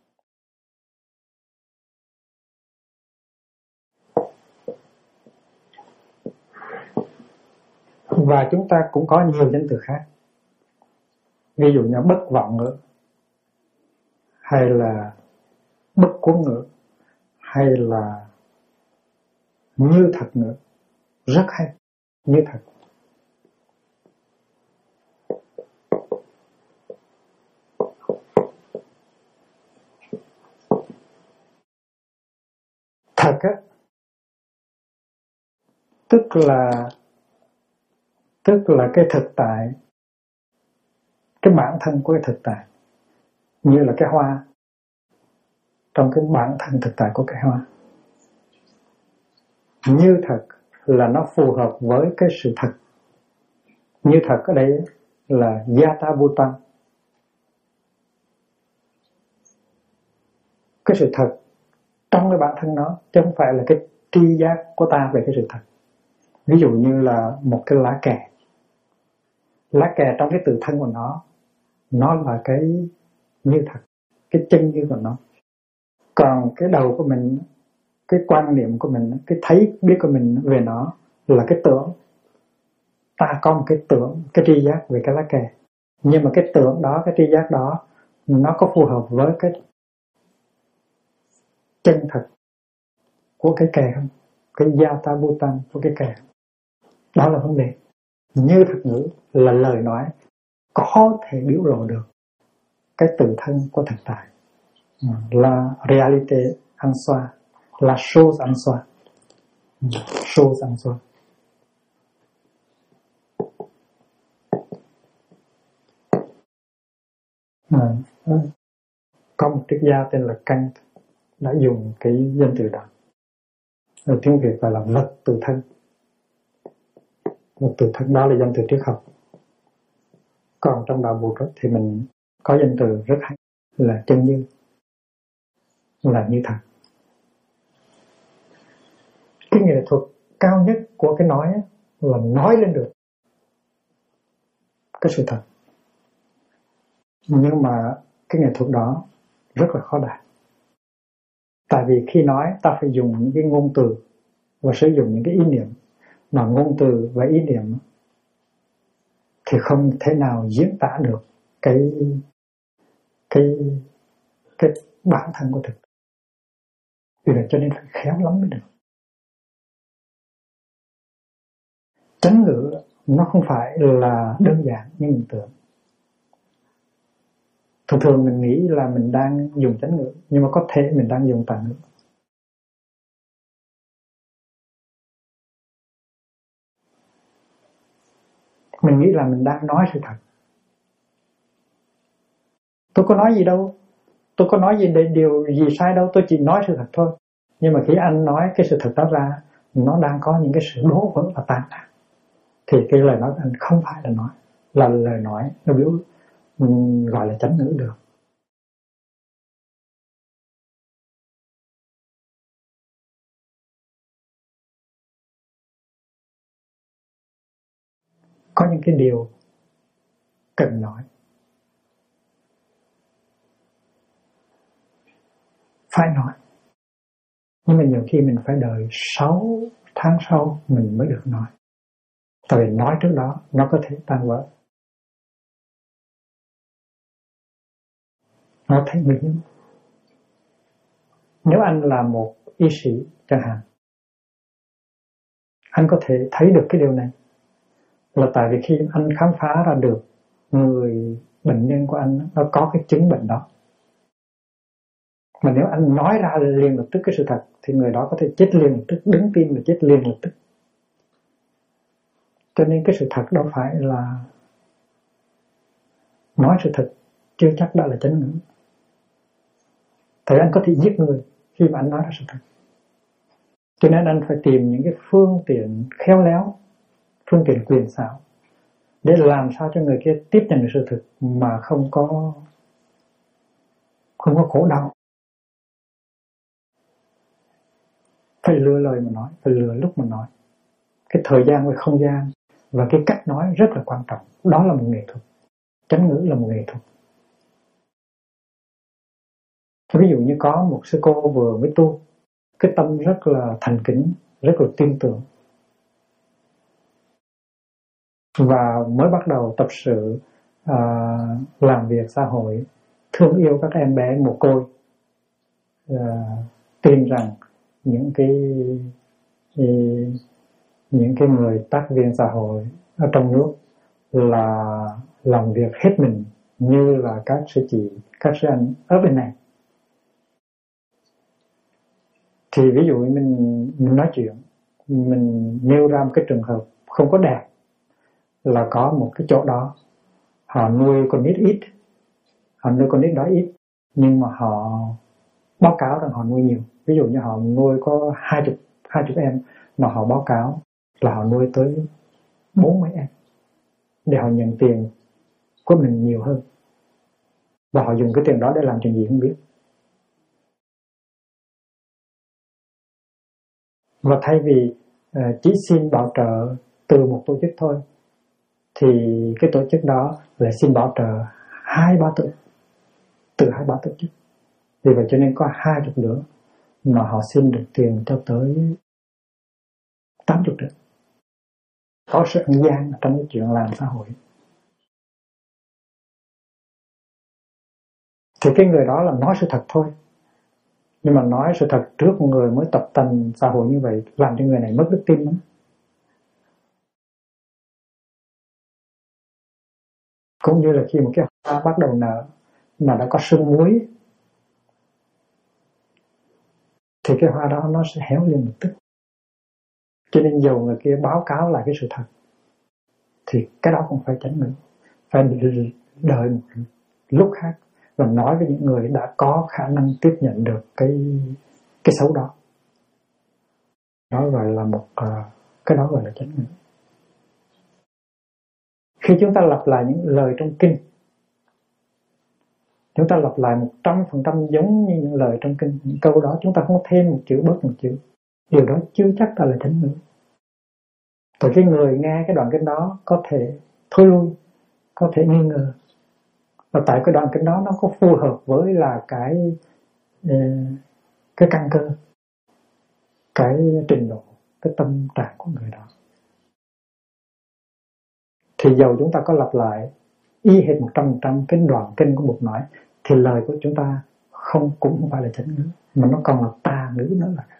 Và chúng ta cũng có nhiều danh từ khác. Ví dụ như bất vọng ngữ, hay là bất cuốn ngữ, hay là như thật ngữ. Rất hay, như thật. Thật á, tức là cái thực tại, cái bản thân của cái thực tại, như là cái hoa, trong cái bản thân thực tại của cái hoa. Như thật là nó phù hợp với cái sự thật. Như thật ở đây là Yata Bhutan. Cái sự thật trong cái bản thân nó, chứ không phải là cái tri giác của ta về cái sự thật. Ví dụ như là một cái lá kè. Lá kè trong cái tự thân của nó là cái như thật, cái chân như của nó. Còn cái đầu của mình, cái quan niệm của mình, cái thấy biết của mình về nó là cái tưởng. Ta có một cái tưởng, cái tri giác về cái lá kè. Nhưng mà cái tưởng đó, cái tri giác đó, nó có phù hợp với cái chân thật của cái kè không? Cái Yata Bhutan của cái kè. Đó là vấn đề. Như thật ngữ là lời nói có thể biểu lộ được cái tự thân của thực tại. La réalité en soi, la chose en soi. Chose en soi. Có một triết gia tên là Kant đã dùng cái danh từ đó. Ở tiếng Việt gọi là vật tự thân. Vật tự thân đó là danh từ triết học. Còn trong đạo Bụt thì mình có danh từ rất hay là chân như, là như thật. Cái nghệ thuật cao nhất của cái nói là nói lên được cái sự thật. Nhưng mà cái nghệ thuật đó rất là khó đạt. Tại vì khi nói ta phải dùng những cái ngôn từ và sử dụng những cái ý niệm, mà ngôn từ và ý niệm thì không thể nào diễn tả được cái bản thân của thực. Vì vậy cho nên phải khéo lắm mới được. Chánh ngữ nó không phải là đơn giản như mình tưởng. Thường thường mình nghĩ là mình đang dùng chánh ngữ, nhưng mà có thể mình đang dùng tà ngữ. Mình nghĩ là mình đang nói sự thật. Tôi có nói gì đâu, tôi có nói gì để điều gì sai đâu, tôi chỉ nói sự thật thôi. Nhưng mà khi anh nói cái sự thật đó ra, nó đang có những cái sự đổ vỡ và tàn nát, thì cái lời nói của anh không phải là nói, là lời nói nó biểu gọi là chánh ngữ được. Có những cái điều cần nói, phải nói, nhưng mà nhiều khi mình phải đợi 6 tháng sau mình mới được nói. Tại vì nói trước đó nó có thể tan vỡ, nó thấy nguy hiểm. Nếu anh là một y sĩ chẳng hạn, anh có thể thấy được cái điều này là tại vì khi anh khám phá ra được người bệnh nhân của anh nó có cái chứng bệnh đó, mà nếu anh nói ra liền lập tức cái sự thật thì người đó có thể chết liền lập tức, đứng tim là chết liền lập tức. Cho nên cái sự thật đâu phải là nói sự thật chưa chắc đã là chánh ngữ. Tại anh có thể giết người khi mà anh nói ra sự thật. Cho nên anh phải tìm những cái phương tiện khéo léo, phương tiện quyền xảo để làm sao cho người kia tiếp nhận được sự thật mà không có khổ đau. Phải lựa lời mà nói, phải lựa lúc mà nói. Cái thời gian và không gian và cái cách nói rất là quan trọng. Đó là một nghệ thuật. Chánh ngữ là một nghệ thuật. Ví dụ như có một sư cô vừa mới tu, cái tâm rất là thành kính, rất là tin tưởng, và mới bắt đầu tập sự làm việc xã hội, thương yêu các em bé mồ côi, tin rằng những cái người tác viên xã hội ở trong nước là làm việc hết mình như là các sư chị, các sư anh ở bên này. Thì ví dụ mình nói chuyện, mình nêu ra một cái trường hợp không có đẹp, là có một cái chỗ đó họ nuôi con nít ít, họ nuôi con nít đó ít, nhưng mà họ báo cáo rằng họ nuôi nhiều. Ví dụ như họ nuôi có 20 em, mà họ báo cáo là họ nuôi tới 40 em để họ nhận tiền của mình nhiều hơn, và họ dùng cái tiền đó để làm chuyện gì không biết. Và thay vì chỉ xin bảo trợ từ một tổ chức thôi, thì cái tổ chức đó lại xin bảo trợ 2-3 tổ, từ 2-3 tổ chức. Vì vậy cho nên có 20 nữa mà họ xin được tiền cho tới 80 nữa. Có sự ăn gian trong cái chuyện làm xã hội. Thì cái người đó là nói sự thật thôi, nhưng mà nói sự thật trước một người mới tập tành xã hội như vậy làm cho người này mất đức tin lắm. Cũng như là khi một cái hoa bắt đầu nở mà đã có sương muối thì cái hoa đó nó sẽ héo lên một tức. Cho nên dầu người kia báo cáo lại cái sự thật thì cái đó không phải chánh ngữ, phải đợi một lúc khác và nói với những người đã có khả năng tiếp nhận được cái xấu đó. Đó gọi là cái đó gọi là chánh ngữ. Khi chúng ta lặp lại những lời trong kinh, chúng ta lặp lại 100% giống như những lời trong kinh, những câu đó chúng ta không thêm một chữ bớt một chữ, điều đó chưa chắc là chánh ngữ. Rồi cái người nghe cái đoạn kinh đó có thể thôi lui, có thể nghi ngờ, và tại cái đoạn kinh đó nó có phù hợp với là cái căn cơ, cái trình độ, cái tâm trạng của người đó. thì dầu chúng ta có lặp lại y hệt 100% cái đoạn kinh của Bụt nói, thì lời của chúng ta cũng không phải là chánh ngữ, mà nó còn là tà ngữ nữa là.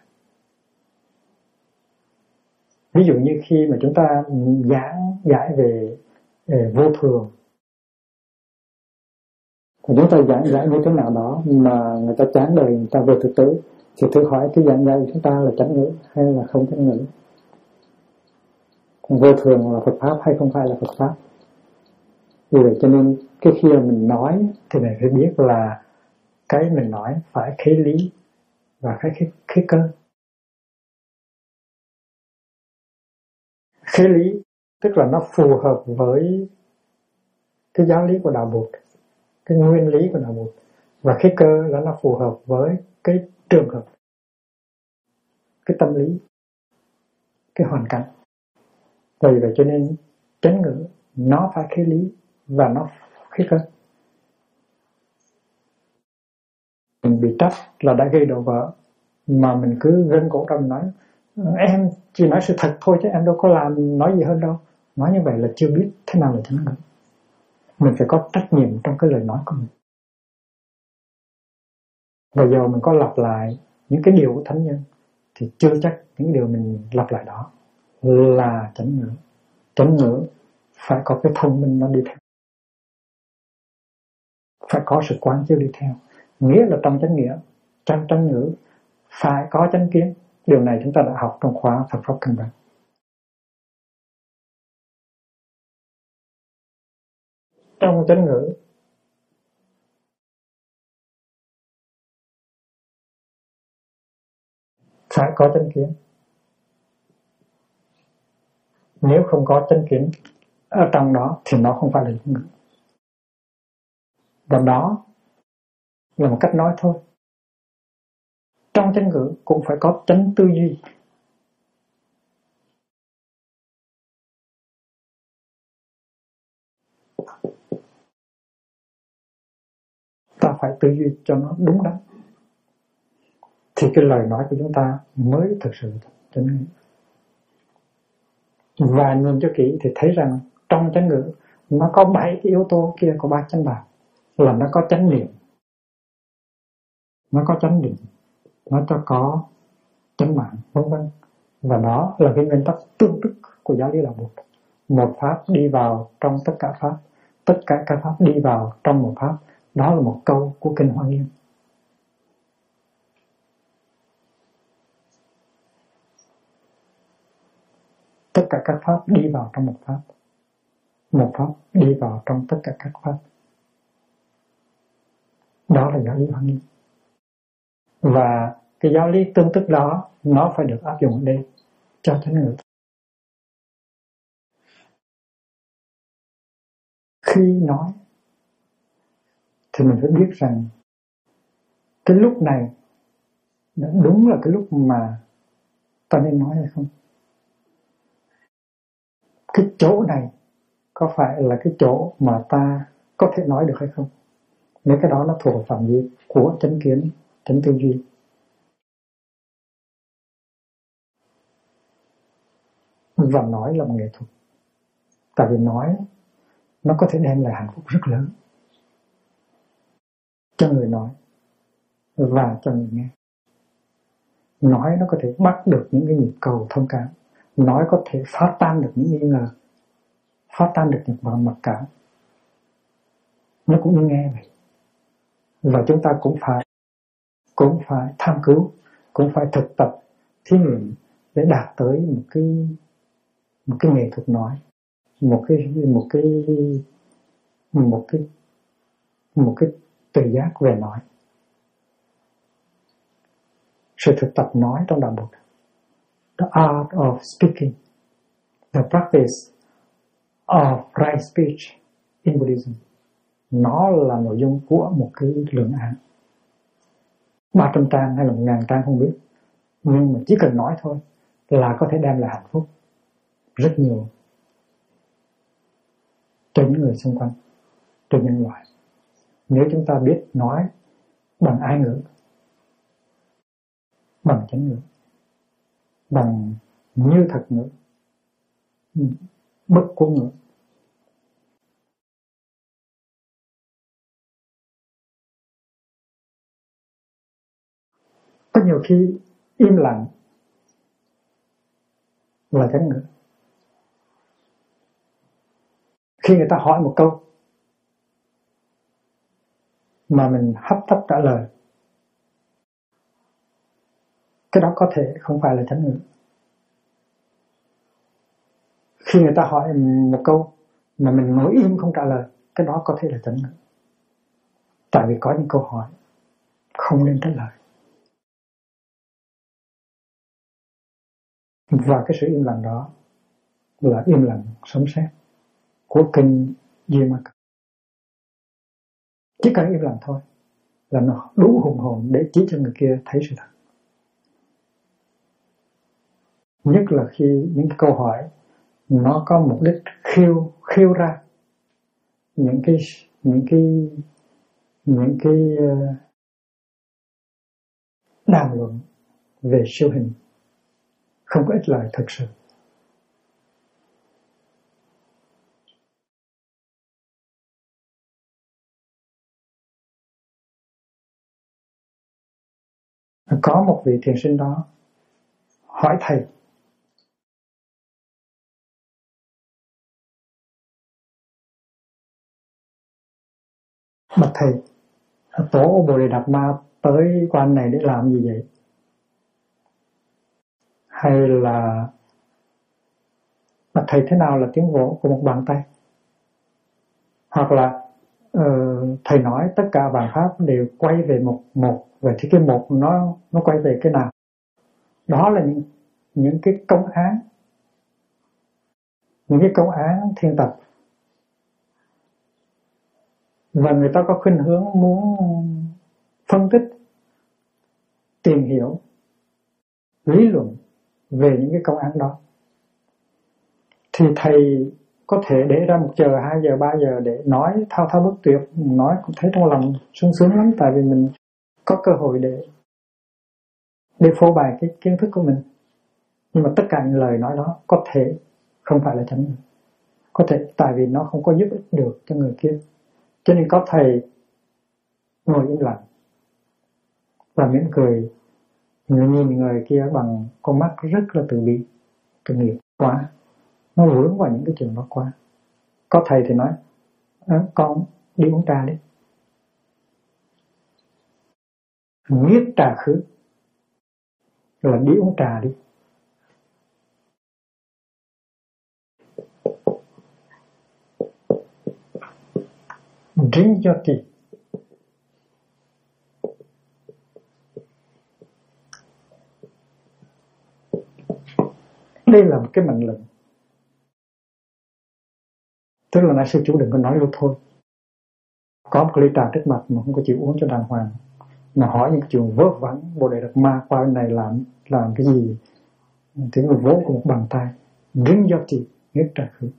Ví dụ như khi mà chúng ta giải về vô thường, chúng ta giải như thế nào đó mà người ta chán đời, người ta về thực tế, thì thử hỏi cái giảng dạy của chúng ta là chánh ngữ hay là không chánh ngữ? Vô thường là Phật pháp hay không phải là Phật pháp? Vì vậy cho nên cái khi mà mình nói thì mình phải biết là cái mình nói phải khế lý và khế cơ. Khế lý tức là nó phù hợp với cái giáo lý của Đạo Bụt, cái nguyên lý của Đạo Bụt, và khế cơ là nó phù hợp với cái trường hợp, cái tâm lý, cái hoàn cảnh. Vì vậy cho nên chánh ngữ nó phải khế lý và nó khế cơ. Mình bị trách là đã gây đổ vỡ, mà mình cứ gân cổ trong nói em chỉ nói sự thật thôi chứ em đâu có làm nói gì hơn đâu. Nói như vậy là chưa biết thế nào là chánh ngữ. Mình phải có trách nhiệm trong cái lời nói của mình. Và giờ mình có lặp lại những cái điều của thánh nhân thì chưa chắc những điều mình lặp lại đó là chánh ngữ. Chánh ngữ phải có cái thông minh nó đi theo, phải có sự quán chiếu đi theo. Nghĩa là trong chánh nghĩa, trong chánh ngữ phải có chánh kiến. Điều này chúng ta đã học trong khóa Phật pháp căn bản. Trong chánh ngữ phải có chánh kiến. Nếu không có chánh kiến ở trong đó thì nó không phải là chánh ngữ. Và đó là một cách nói thôi. Trong chánh ngữ cũng phải có chánh tư duy. Ta phải tư duy cho nó đúng đắn, thì cái lời nói của chúng ta mới thực sự chánh ngữ. Và nhìn cho kỹ thì thấy rằng trong chánh ngữ nó có 7 cái yếu tố, kia có 3 chánh đạo, là nó có chánh niệm, nó có chánh định, nó cho có chánh mạng, vân vân. Và đó là cái nguyên tắc tương tức của giáo lý Đạo Bụt. Một pháp đi vào trong tất cả pháp, tất cả các pháp đi vào trong một pháp. Đó là một câu của Kinh Hoa Nghiêm. Tất cả các pháp đi vào trong một pháp, một pháp đi vào trong tất cả các pháp. Đó là giáo lý Hoa Nghiêm. Và cái giáo lý tương tức đó nó phải được áp dụng ở đây cho chánh ngữ. Khi nói thì mình phải biết rằng cái lúc này đúng là cái lúc mà ta nên nói hay không. Cái chỗ này có phải là cái chỗ mà ta có thể nói được hay không. Nếu cái đó nó thuộc vào phạm vi của chánh kiến, chánh tư duy. Và nói là một nghệ thuật. Tại vì nói nó có thể đem lại hạnh phúc rất lớn cho người nói và cho người nghe. Nói nó có thể bắt được những cái nhịp cầu thông cảm. Nói có thể phá tan được những nghi ngờ, phá tan được những mặc cảm. Nó cũng như nghe vậy. Và chúng ta cũng phải tham cứu, cũng phải thực tập thí nghiệm để đạt tới một cái nghệ thuật nói, một cái tự giác về nói. Sự thực tập nói trong Đạo Bụt, the art of speaking, the practice of right speech in Buddhism, nó là nội dung của một cái luận án 300 trang hay là 1000 trang không biết, nhưng mà chỉ cần nói thôi là có thể đem lại hạnh phúc rất nhiều cho những người xung quanh, cho nhân loại. Nếu chúng ta biết nói bằng ái ngữ, bằng chánh ngữ, bằng như thật ngữ, bất cố ngữ, Có nhiều khi im lặng là chánh ngữ. Khi người ta hỏi một câu mà mình hấp tấp trả lời, cái đó có thể không phải là chánh ngữ. Khi người ta hỏi một câu mà mình ngồi im không trả lời, cái đó có thể là chánh ngữ. Tại vì có những câu hỏi không nên trả lời. Và cái sự im lặng đó là im lặng sấm sét của kinh Duy Ma Cật. Chỉ cần im lặng thôi là nó đủ hùng hồn để chỉ cho người kia thấy sự thật. Nhất là khi những cái câu hỏi nó có mục đích khiêu ra những cái đàm luận về siêu hình không có ích lợi thực sự. Có một vị thiền sinh đó hỏi thầy: bạch thầy, tổ Bồ Đề Đạt Ma tới quan này để làm gì vậy? Hay là bạch thầy, thế nào là tiếng vỗ của một bàn tay? Hoặc là thầy nói tất cả vạn pháp đều quay về một, vậy thì cái một nó quay về cái nào? Đó là những cái công án, những cái công án thiên tập. Và người ta có khuynh hướng muốn phân tích, tìm hiểu, lý luận về những cái công án đó. Thì thầy có thể để ra 1 giờ, 2 giờ, 3 giờ để nói thao bất tuyệt, nói cũng thấy trong lòng sung sướng lắm, tại vì mình có cơ hội để phô bày cái kiến thức của mình. Nhưng mà tất cả những lời nói đó có thể không phải là chánh ngữ. Có thể tại vì nó không có giúp ích được cho người kia. Cho nên có thầy ngồi im lặng và mỉm cười, nhìn người kia bằng con mắt rất là từ bi, từ nghiệp quá. Nó vướng vào những cái chuyện đó quá. Có thầy thì nói: con đi uống trà đi. Nhiếp trà khứ là đi uống trà đi. Drink your tea. Đây là một cái mệnh lệnh. Tức là nãy sư chủ đừng có nói luôn thôi. Có một ly trà trước mặt mà không có chịu uống cho đàng hoàng, mà hỏi những chuyện vớ vẩn, Bồ Đề Đạt Ma qua bên này làm cái gì, thì người vỗ của một bàn tay. Drink your tea, nhiếp trà khứ.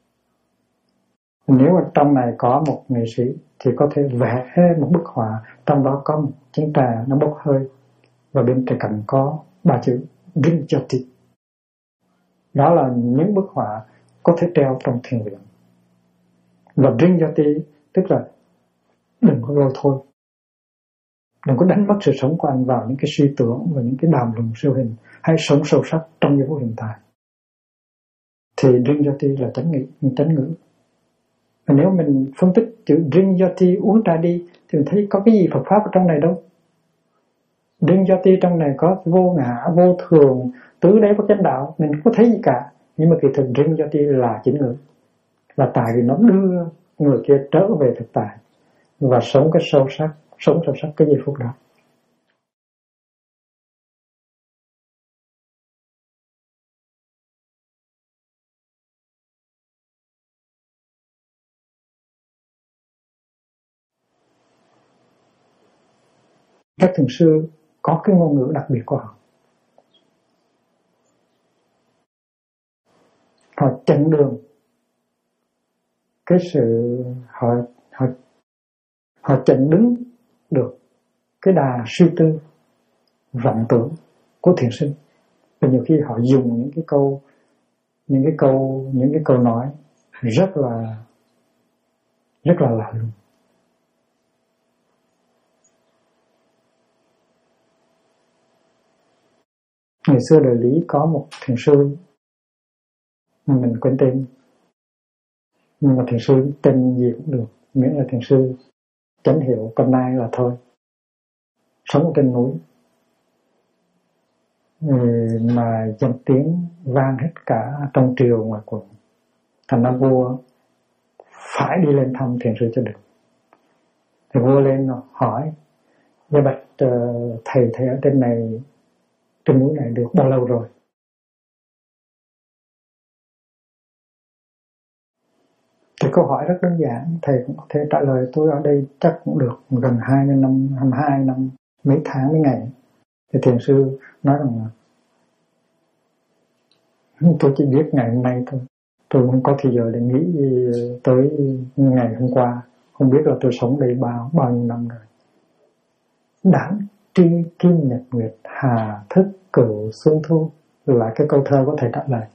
Nếu ở trong này có một nghệ sĩ thì có thể vẽ một bức họa, trong đó có một chén trà nó bốc hơi và bên cạnh có 3 chữ Drink your tea. Đó là những bức họa có thể treo trong thiền viện. Và Drink your tea tức là đừng có lôi thôi, đừng có đánh mất sự sống của anh vào những cái suy tưởng và những cái đàm luận siêu hình. Hãy sống sâu sắc trong giây phút hiện tại. Thì Drink your tea là chánh ngữ. Và nếu mình phân tích chữ drink your tea, uống trà đi, thì mình thấy có cái gì Phật Pháp ở trong này đâu. Drink your tea trong này có vô ngã, vô thường, tứ đế có chánh đạo, mình không có thấy gì cả. Nhưng mà kỳ thực drink your tea là chánh ngữ. Là tại vì nó đưa người kia trở về thực tại và sống sâu sắc cái giây phút đó. Các thiền sư có cái ngôn ngữ đặc biệt của họ. Họ chặn đường cái sự họ chặn đứng được cái đà suy tư, vọng tưởng của thiền sinh. Và nhiều khi họ dùng những cái câu nói rất là lạ lùng. Ngày xưa đời Lý có một thiền sư, mình quên tên, nhưng mà thiền sư tên gì cũng được, miễn là thiền sư chánh hiệu Con Nai là thôi. Sống trên núi mà danh tiếng vang hết cả trong triều ngoài quận, thành ra vua phải đi lên thăm thiền sư cho được. Thì vua lên hỏi: Dạ bạch thầy ở trên này, trên núi này được bao lâu rồi? Thì câu hỏi rất đơn giản, thầy cũng có thể trả lời: tôi ở đây chắc cũng được gần 20 năm, 22 năm, mấy tháng mấy ngày. Thì thiền sư nói rằng là tôi chỉ biết ngày hôm nay thôi, tôi không có thời giờ để nghĩ tới ngày hôm qua, không biết là tôi sống đây bao nhiêu năm rồi. Đản tri kim nhật nguyệt, hà thức cửu xuân thu là cái câu thơ có thể trả lời.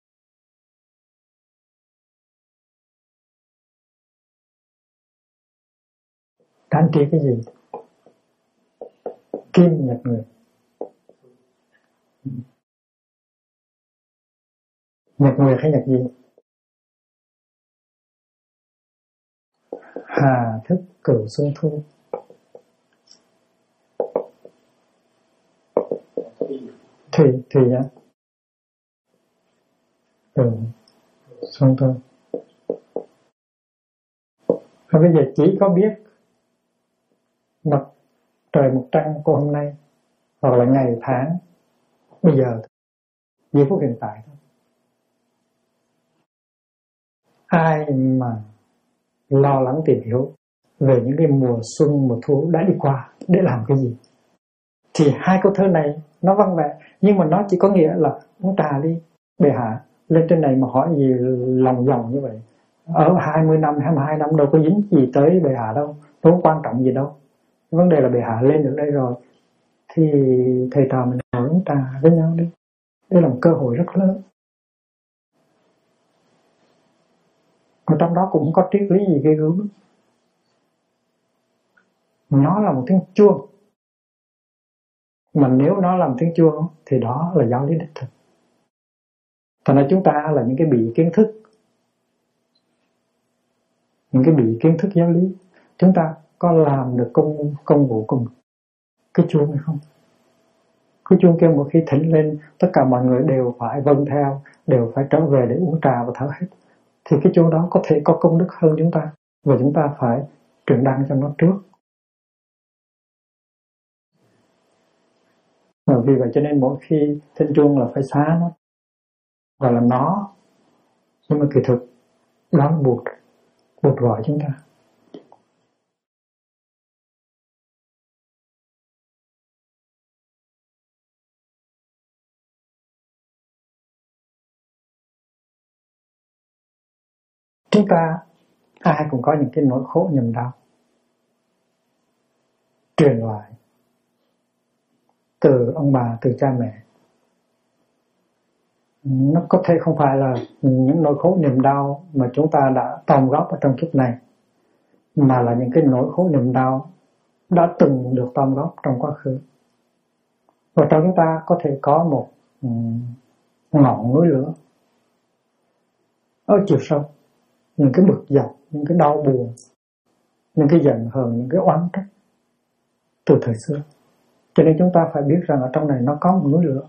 Đản tri cái gì? Kim nhật nguyệt. Nhật nguyệt hay nhật gì? Hà thức cửu xuân thu. Thùy nhá. Xuân thu. Bây giờ chỉ có biết mặt trời mặt trăng của hôm nay, hoặc là ngày tháng bây giờ, giây phút hiện tại thôi. Ai mà lo lắng tìm hiểu về những cái mùa xuân mùa thu đã đi qua để làm cái gì? Thì hai câu thơ này nó văng vẹ, nhưng mà nó chỉ có nghĩa là uống trà đi bệ hạ, lên trên này mà hỏi gì lòng vòng như vậy. Ở 20 năm, 22 năm đâu có dính gì tới bệ hạ đâu, đâu có quan trọng gì đâu. Vấn đề là bệ hạ lên được đây rồi thì thầy trò mình ngồi uống trà với nhau đi. Đây là một cơ hội rất lớn. Còn trong đó cũng không có triết lý gì ghê gớm. Nó là một tiếng chuông, mà nếu nó làm tiếng chuông thì đó là giáo lý đích thực. Thành ra chúng ta là những cái bị kiến thức, những cái bị kiến thức giáo lý, chúng ta có làm được công vụ cùng cái chuông hay không? Cái chuông kêu một khi thỉnh lên, tất cả mọi người đều phải vâng theo, đều phải trở về để uống trà và thở hết. Thì cái chuông đó có thể có công đức hơn chúng ta, và chúng ta phải truyền đăng cho nó trước. Vì vậy cho nên mỗi khi thỉnh chuông là phải xá nó, gọi là nó, nhưng mà kỳ thực đó buộc gọi chúng ta. Chúng ta ai cũng có những cái nỗi khổ niềm đau truyền lại từ ông bà, từ cha mẹ. Nó có thể không phải là những nỗi khổ niềm đau mà chúng ta đã tóm góp ở trong kiếp này, mà là những cái nỗi khổ niềm đau đã từng được tóm góp trong quá khứ. Và trong chúng ta có thể có một ngọn núi lửa ở chiều sâu, những cái bực dọc, những cái đau buồn, những cái giận hờn, những cái oán trách từ thời xưa. Cho nên chúng ta phải biết rằng ở trong này nó có một núi lửa.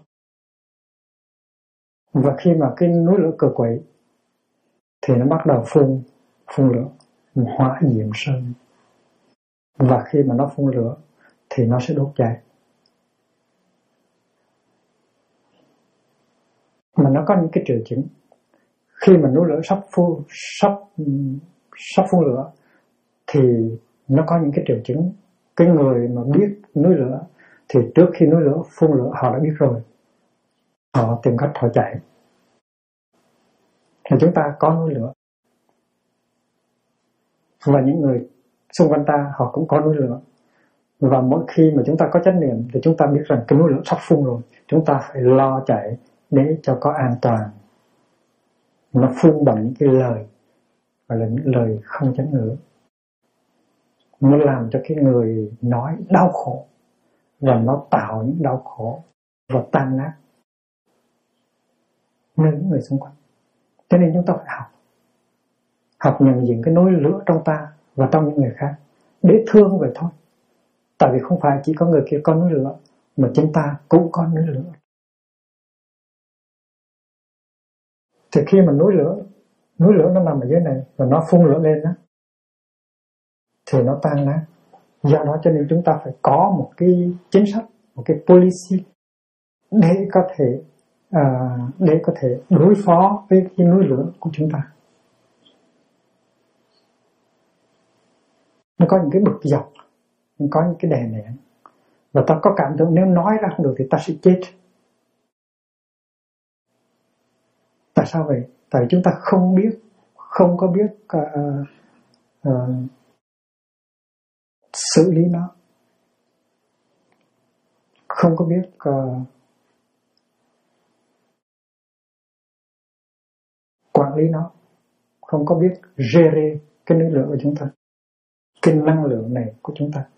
Và khi mà cái núi lửa cờ quậy thì nó bắt đầu phun lửa, hỏa diệm sơn. Và khi mà nó phun lửa thì nó sẽ đốt cháy. Mà nó có những cái triệu chứng. Khi mà núi lửa sắp phun lửa thì nó có những cái triệu chứng. Cái người mà biết núi lửa thì trước khi núi lửa phun lửa họ đã biết rồi, họ tìm cách họ chạy. Thì chúng ta có núi lửa, và những người xung quanh ta họ cũng có núi lửa. Và mỗi khi mà chúng ta có chánh niệm thì chúng ta biết rằng cái núi lửa sắp phun rồi, chúng ta phải lo chạy để cho có an toàn. Nó phun bằng những cái lời, gọi là những lời không chánh ngữ. Nó làm cho cái người nói đau khổ, và nó tạo những đau khổ và tan nát nơi những người xung quanh. Cho nên chúng ta phải học nhận diện cái núi lửa trong ta và trong những người khác để thương vậy thôi. Tại vì không phải chỉ có người kia có núi lửa, mà chúng ta cũng có núi lửa. Thì khi mà núi lửa nó nằm ở dưới này và nó phun lửa lên đó, thì nó tan nát. Do đó cho nên chúng ta phải có một cái chính sách, một cái policy để có thể đối phó với cái núi lửa của chúng ta. Nó có những cái bực dọc, nó có những cái đè nén, và ta có cảm tưởng nếu nói ra không được thì ta sẽ chết. Tại sao vậy? Tại vì chúng ta không có biết xử lý nó, không có biết quản lý nó, không có biết gérer cái núi lửa của chúng ta, cái năng lượng này của chúng ta.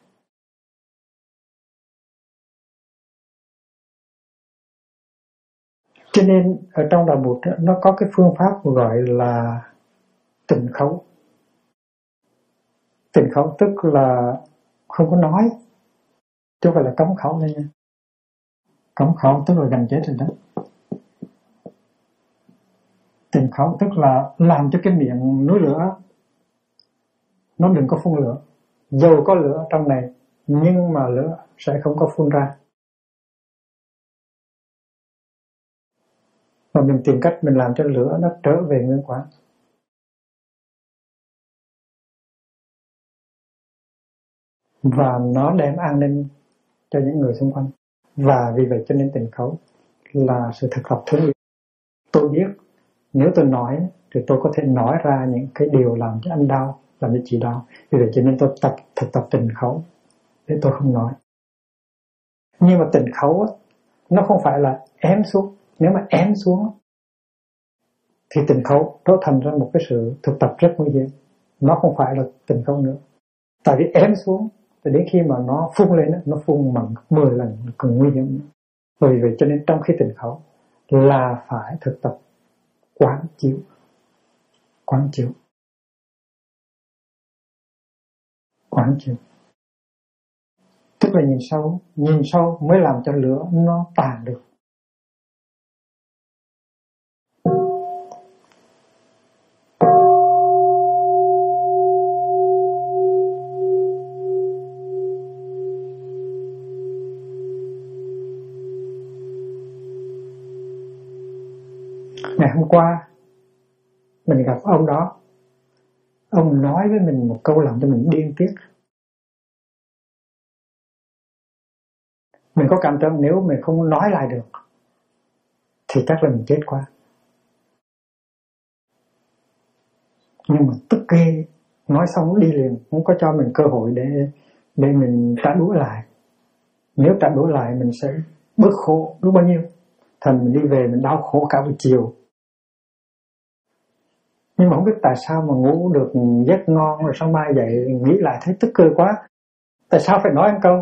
Cho nên ở trong đạo Bụt nó có cái phương pháp gọi là tịnh khẩu. Tịnh khẩu tức là không có nói, chứ không phải là cấm khẩu thôi nha. Cấm khẩu tức là gần chết rồi đó. Tịnh khẩu tức là làm cho cái miệng núi lửa nó đừng có phun lửa. Dầu có lửa trong này nhưng mà lửa sẽ không có phun ra. Và mình tìm cách mình làm cho lửa nó trở về nguyên quán. Và nó đem an ninh cho những người xung quanh. Và vì vậy cho nên tịnh khẩu là sự thực tập thương yêu. Tôi biết nếu tôi nói thì tôi có thể nói ra những cái điều làm cho anh đau, làm cho chị đau. Vì vậy cho nên tôi thực tập tịnh khẩu để tôi không nói. Nhưng mà tịnh khẩu nó không phải là ém xuống. Nếu mà ém xuống thì tịnh khẩu nó thành ra một cái sự thực tập rất nguy hiểm. Nó không phải là tịnh khẩu nữa. Tại vì ém xuống thì đến khi mà nó phun lên, nó phun bằng 10 lần càng nguy hiểm. Vì vậy cho nên trong khi tịnh khẩu là phải thực tập quán chiếu. Quán chiếu tức là nhìn sâu mới làm cho lửa nó tàn được. Ngày hôm qua mình gặp ông đó, ông nói với mình một câu làm cho mình điên tiết. Mình có cảm tưởng nếu mình không nói lại được thì chắc là mình chết quá. Nhưng mà tức ghê, nói xong đi liền, không có cho mình cơ hội để mình trả đũa lại. Nếu trả đũa lại mình sẽ bớt khổ biết bao nhiêu. Thành mình đi về mình đau khổ cả buổi chiều. Nhưng mà không biết tại sao mà ngủ được giấc ngon rồi sáng mai dậy nghĩ lại thấy tức cười quá. Tại sao phải nói một câu?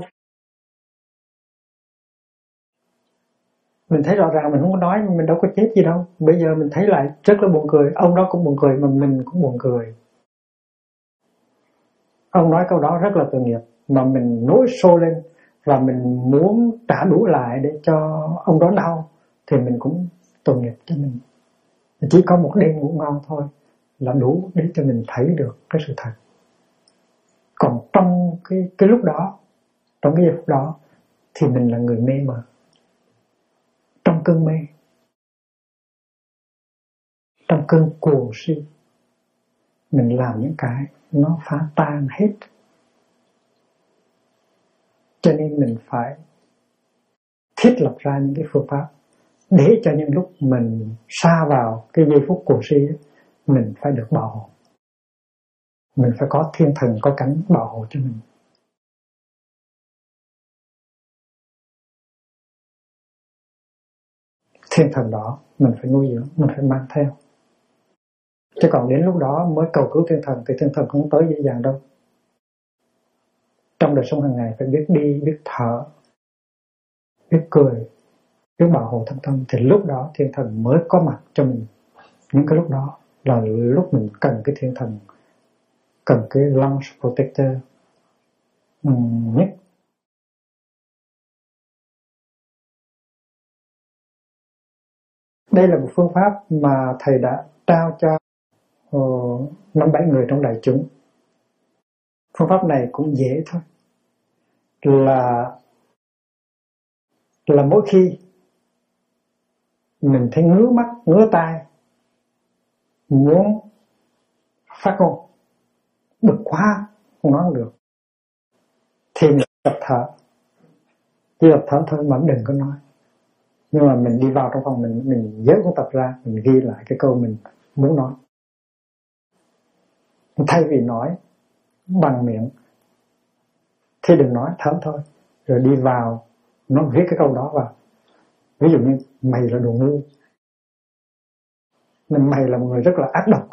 Mình thấy rõ ràng mình không có nói, mình đâu có chết gì đâu. Bây giờ mình thấy lại rất là buồn cười. Ông đó cũng buồn cười mà mình cũng buồn cười. Ông nói câu đó rất là tội nghiệp, mà mình nổi sôi lên và mình muốn trả đũa lại để cho ông đó đau thì mình cũng tội nghiệp cho mình. Chỉ có một đêm ngủ ngon thôi là đủ để cho mình thấy được cái sự thật. Còn trong cái lúc đó, trong cái giây phút đó thì mình là người mê mờ. Trong cơn mê, trong cơn cuồng si, mình làm những cái nó phá tan hết. Cho nên mình phải thiết lập ra những cái phương pháp để cho những lúc mình sa vào cái giây phút cuồng si, mình phải được bảo hộ. Mình phải có thiên thần có cánh bảo hộ cho mình. Thiên thần đó mình phải nuôi dưỡng, mình phải mang theo. Chứ còn đến lúc đó mới cầu cứu thiên thần thì thiên thần không tới dễ dàng đâu. Trong đời sống hàng ngày phải biết đi, biết thở, biết cười, biết bảo hộ thâm tâm, thì lúc đó thiên thần mới có mặt cho mình. Những cái lúc đó là lúc mình cần cái thiên thần, cần cái launch protector nhất. Đây là một phương pháp mà thầy đã trao cho 5-7 người trong đại chúng. Phương pháp này cũng dễ thôi, là mỗi khi mình thấy ngứa mắt, ngứa tai, muốn phát ngôn, bực quá, không nói được, thì mình tập thở. Chỉ tập thở thôi mà đừng có nói. Nhưng mà mình đi vào trong phòng, mình dỡ cuốn tập ra, mình ghi lại cái câu mình muốn nói. Thay vì nói bằng miệng thì đừng nói, thở thôi. Rồi đi vào, nó viết cái câu đó vào. Ví dụ như mày là đồ ngu, mày là một người rất là ác độc,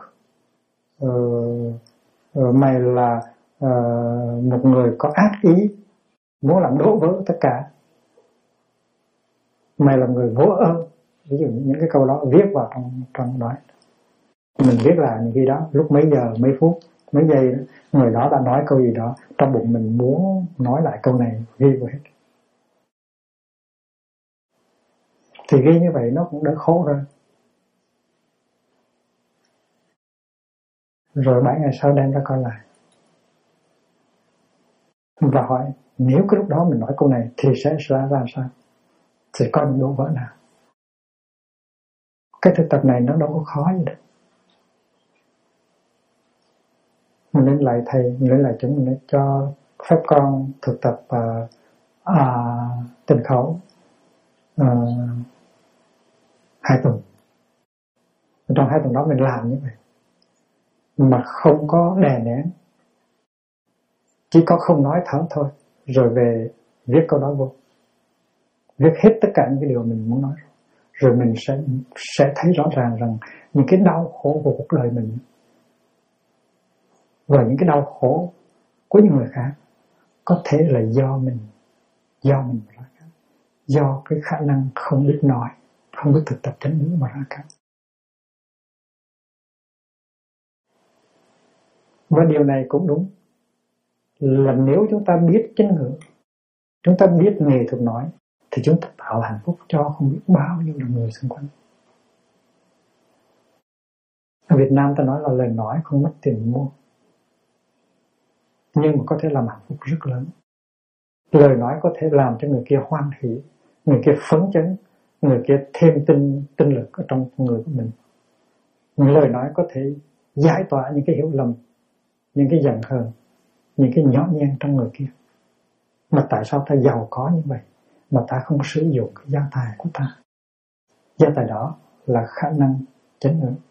mày là một người có ác ý, muốn làm đổ vỡ tất cả, mày là người vô ơn. Ví dụ những cái câu đó viết vào trong đó. Mình viết lại những cái đó, lúc mấy giờ, mấy phút, mấy giây người đó đã nói câu gì đó, trong bụng mình muốn nói lại câu này, ghi vào hết. Thì ghi như vậy nó cũng đỡ khổ rồi. Rồi 7 ngày sau đem ra coi lại và hỏi, nếu cái lúc đó mình nói câu này thì sẽ ra sao, sẽ có những đổ vỡ nào. Cái thực tập này nó đâu có khó gì đâu. Mình nên lại thầy, mình nên lại chúng, mình nên cho phép con thực tập tình khẩu 2 tuần. Trong 2 tuần đó mình làm như vậy mà không có đè nén, chỉ có không nói, thở thôi, rồi về viết câu đó vô, viết hết tất cả những cái điều mình muốn nói, rồi mình sẽ thấy rõ ràng rằng những cái đau khổ của cuộc đời mình và những cái đau khổ của những người khác có thể là do mình ra cả, do cái khả năng không biết nói, không biết thực tập chánh ngữ mà ra cả. Và điều này cũng đúng, là nếu chúng ta biết chánh ngữ, chúng ta biết nghệ thuật nói, thì chúng ta tạo hạnh phúc cho không biết bao nhiêu là người xung quanh. Ở Việt Nam ta nói là lời nói không mất tiền mua, nhưng mà có thể làm hạnh phúc rất lớn. Lời nói có thể làm cho người kia hoan hỷ, người kia phấn chấn, người kia thêm tinh lực ở trong người của mình. Lời nói có thể giải tỏa những cái hiểu lầm, những cái giận hờn, những cái nhỏ nhen trong người kia. Mà tại sao ta giàu có như vậy mà ta không sử dụng cái gia tài của ta? Gia tài đó là khả năng chánh ngữ.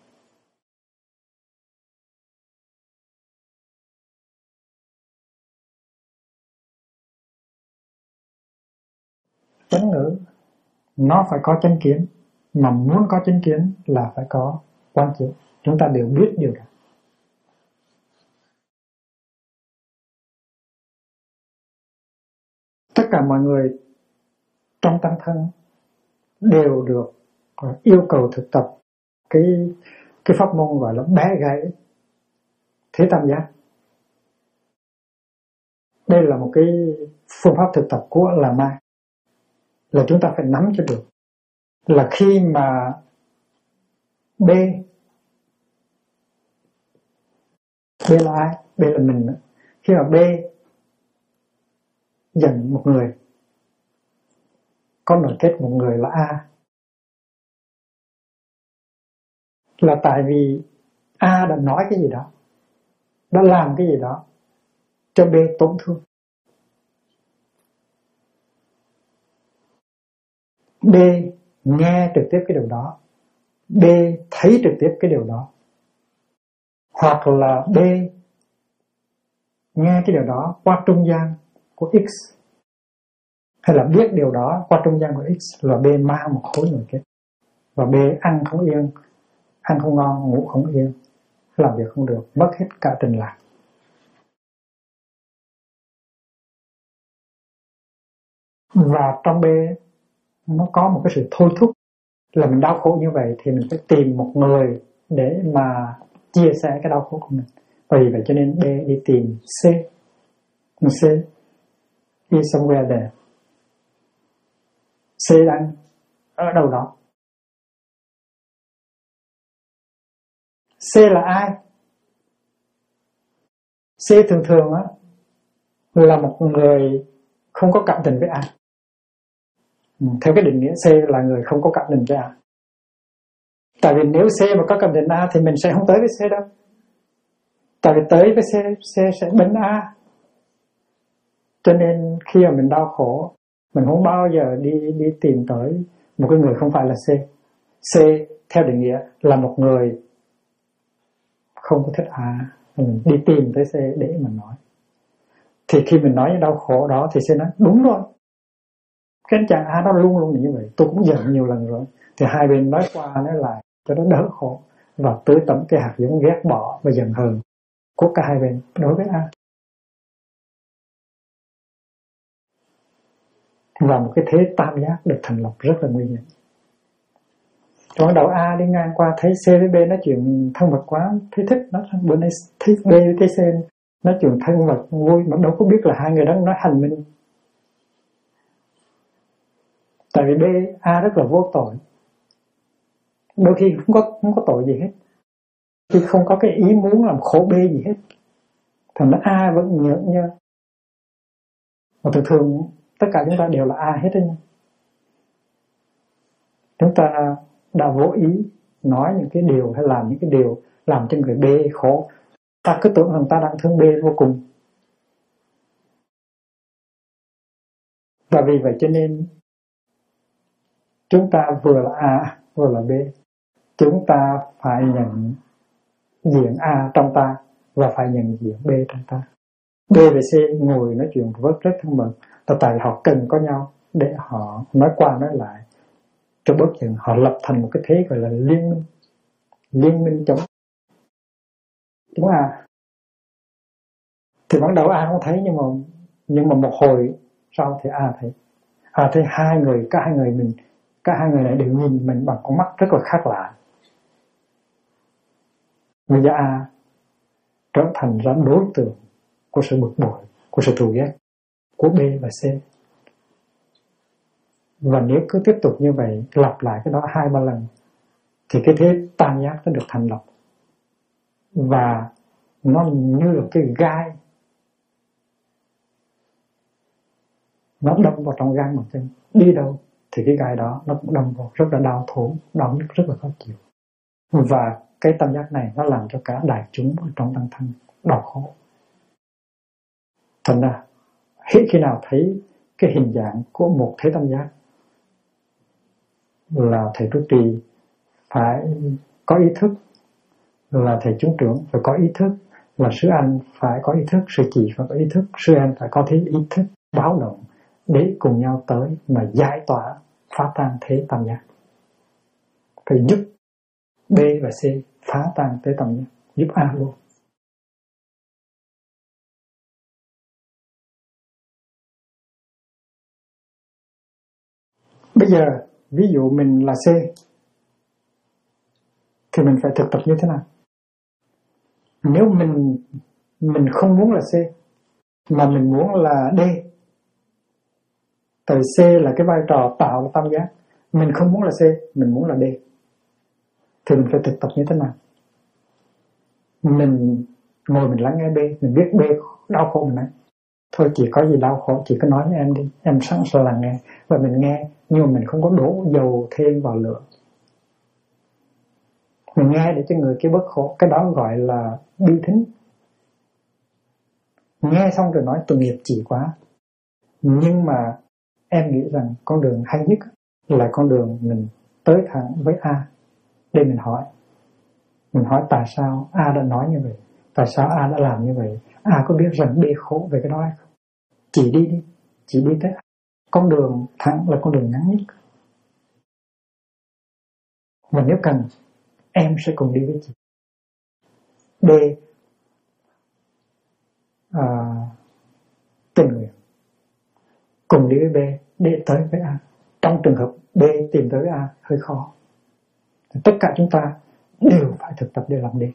Chánh ngữ nó phải có chánh kiến, mà muốn có chánh kiến là phải có quán chiếu. Chúng ta đều biết điều đó. Tất cả mọi người trong tăng thân đều được yêu cầu thực tập cái pháp môn gọi là bẻ gãy thế tam giác. Đây là một cái phương pháp thực tập của Lạt Ma, là chúng ta phải nắm cho được, là khi mà B là ai? B là mình. Khi mà B giận một người, có nội kết một người là A, là tại vì A đã nói cái gì đó, đã làm cái gì đó cho B tổn thương. B nghe trực tiếp cái điều đó, B thấy trực tiếp cái điều đó, hoặc là B nghe cái điều đó qua trung gian của X, hay là biết điều đó qua trung gian của X, là B mang một khối nội kết, và B ăn không yên, ăn không ngon, ngủ không yên, làm việc không được, mất hết cả tình lạc. Và trong B nó có một cái sự thôi thúc là mình đau khổ như vậy thì mình phải tìm một người để mà chia sẻ cái đau khổ của mình. Vì vậy cho nên B đi tìm C. C đi somewhere there. C đang ở đâu đó. C là ai? C thường thường á là một người không có cảm tình với ai. Theo cái định nghĩa C là người không có cảm tình với ai. Tại vì nếu C mà có cảm tình A thì mình sẽ không tới với C đâu. Tại vì tới với C sẽ bên A. Cho nên khi mà mình đau khổ, mình không bao giờ đi tìm tới một cái người không phải là C. C theo định nghĩa là một người không có thích A. Mình đi tìm tới C để mà nói. Thì khi mình nói những đau khổ đó thì C nói đúng rồi. Cái anh chàng A nó luôn luôn như vậy. Tôi cũng giận nhiều lần rồi. Thì hai bên nói qua nói lại cho nó đỡ khổ. Và tưới tẩm cái hạt giống ghét bỏ và giận hờn của cả hai bên đối với A. Và một cái thế tam giác được thành lập rất là nguy hiểm. Trong đầu A đi ngang qua thấy C với B nói chuyện thân mật quá, thấy thích, nó bữa nay thấy B với thấy C nói chuyện thân mật vui mà đâu có biết là hai người đó nói hành mình. Tại vì B A rất là vô tội, đôi khi không có tội gì hết, khi không có cái ý muốn làm khổ B gì hết, thành ra A vẫn nhớ nhơ. Mà thường thường tất cả chúng ta đều là A hết đấy. Chúng ta đã vô ý nói những cái điều hay làm những cái điều làm cho người B khổ, ta cứ tưởng rằng ta đang thương B vô cùng. Và vì vậy cho nên chúng ta vừa là A vừa là B. Chúng ta phải nhận diện A trong ta và phải nhận diện B trong ta. B và C ngồi nói chuyện rất thân mật, tại vì họ cần có nhau để họ nói qua nói lại. Cho bớt chừng họ lập thành một cái thế gọi là liên minh chống A. Thì ban đầu A không thấy, nhưng mà một hồi sau thì A thấy. A thấy cả hai người này đều nhìn mình bằng con mắt rất là khác lạ. Bây giờ A trở thành ra đối tượng của sự bực bội, của sự thù ghét của B và C. Và nếu cứ tiếp tục như vậy, lặp lại cái đó 2-3 lần, thì cái thế tam giác nó được thành lập. Và nó như là cái gai, nó đâm vào trong gan bàn chân. Đi đâu thì cái gai đó nó cũng đâm vào, rất là đau thốn, đau nhức, rất là khó chịu. Và cái tam giác này nó làm cho cả đại chúng ở trong tăng thân đau khổ. Thành ra khi nào thấy cái hình dạng của một thế tam giác là thầy trụ trì phải có ý thức, là thầy chúng trưởng phải có ý thức, là sư anh phải có ý thức, sư chị phải có ý thức, sư em phải có ý thức báo động để cùng nhau tới mà giải tỏa phá tan thế tam giác, phải giúp B và C phá tan thế tam giác, giúp A luôn. Bây giờ ví dụ mình là C thì mình phải thực tập như thế nào? Nếu mình không muốn là C mà mình muốn là D, tại C là cái vai trò tạo ra tam giác, mình không muốn là C, mình muốn là D, thì mình phải thực tập như thế nào? Mình ngồi mình lắng nghe B, mình biết B đau khổ mình nói, thôi chỉ có gì đau khổ chỉ cứ nói với em đi, em sẵn sàng lắng nghe. Và mình nghe, nhưng mà mình không có đổ dầu thêm vào lửa. Mình nghe để cho người kia bớt khổ, cái đó gọi là bi thính. Nghe xong rồi nói tội nghiệp chị quá. Nhưng mà em nghĩ rằng con đường hay nhất là con đường mình tới thẳng với A để mình hỏi. Mình hỏi tại sao A đã nói như vậy, tại sao A đã làm như vậy, A có biết rằng B khổ về cái đó hay không? Chị đi, chị đi tới. Con đường thẳng là con đường ngắn nhất. Và nếu cần, em sẽ cùng đi với chị. D tình nguyện cùng đi với B để tới với A. Trong trường hợp B tìm tới A hơi khó. Tất cả chúng ta đều phải thực tập để làm D.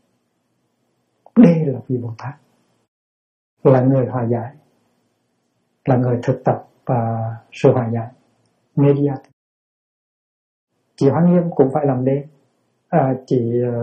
D là vị Bồ Tát, là người hòa giải, là người thực tập sự hòa giải, mediator. Chị Hoa Nghiêm cũng phải làm D, chị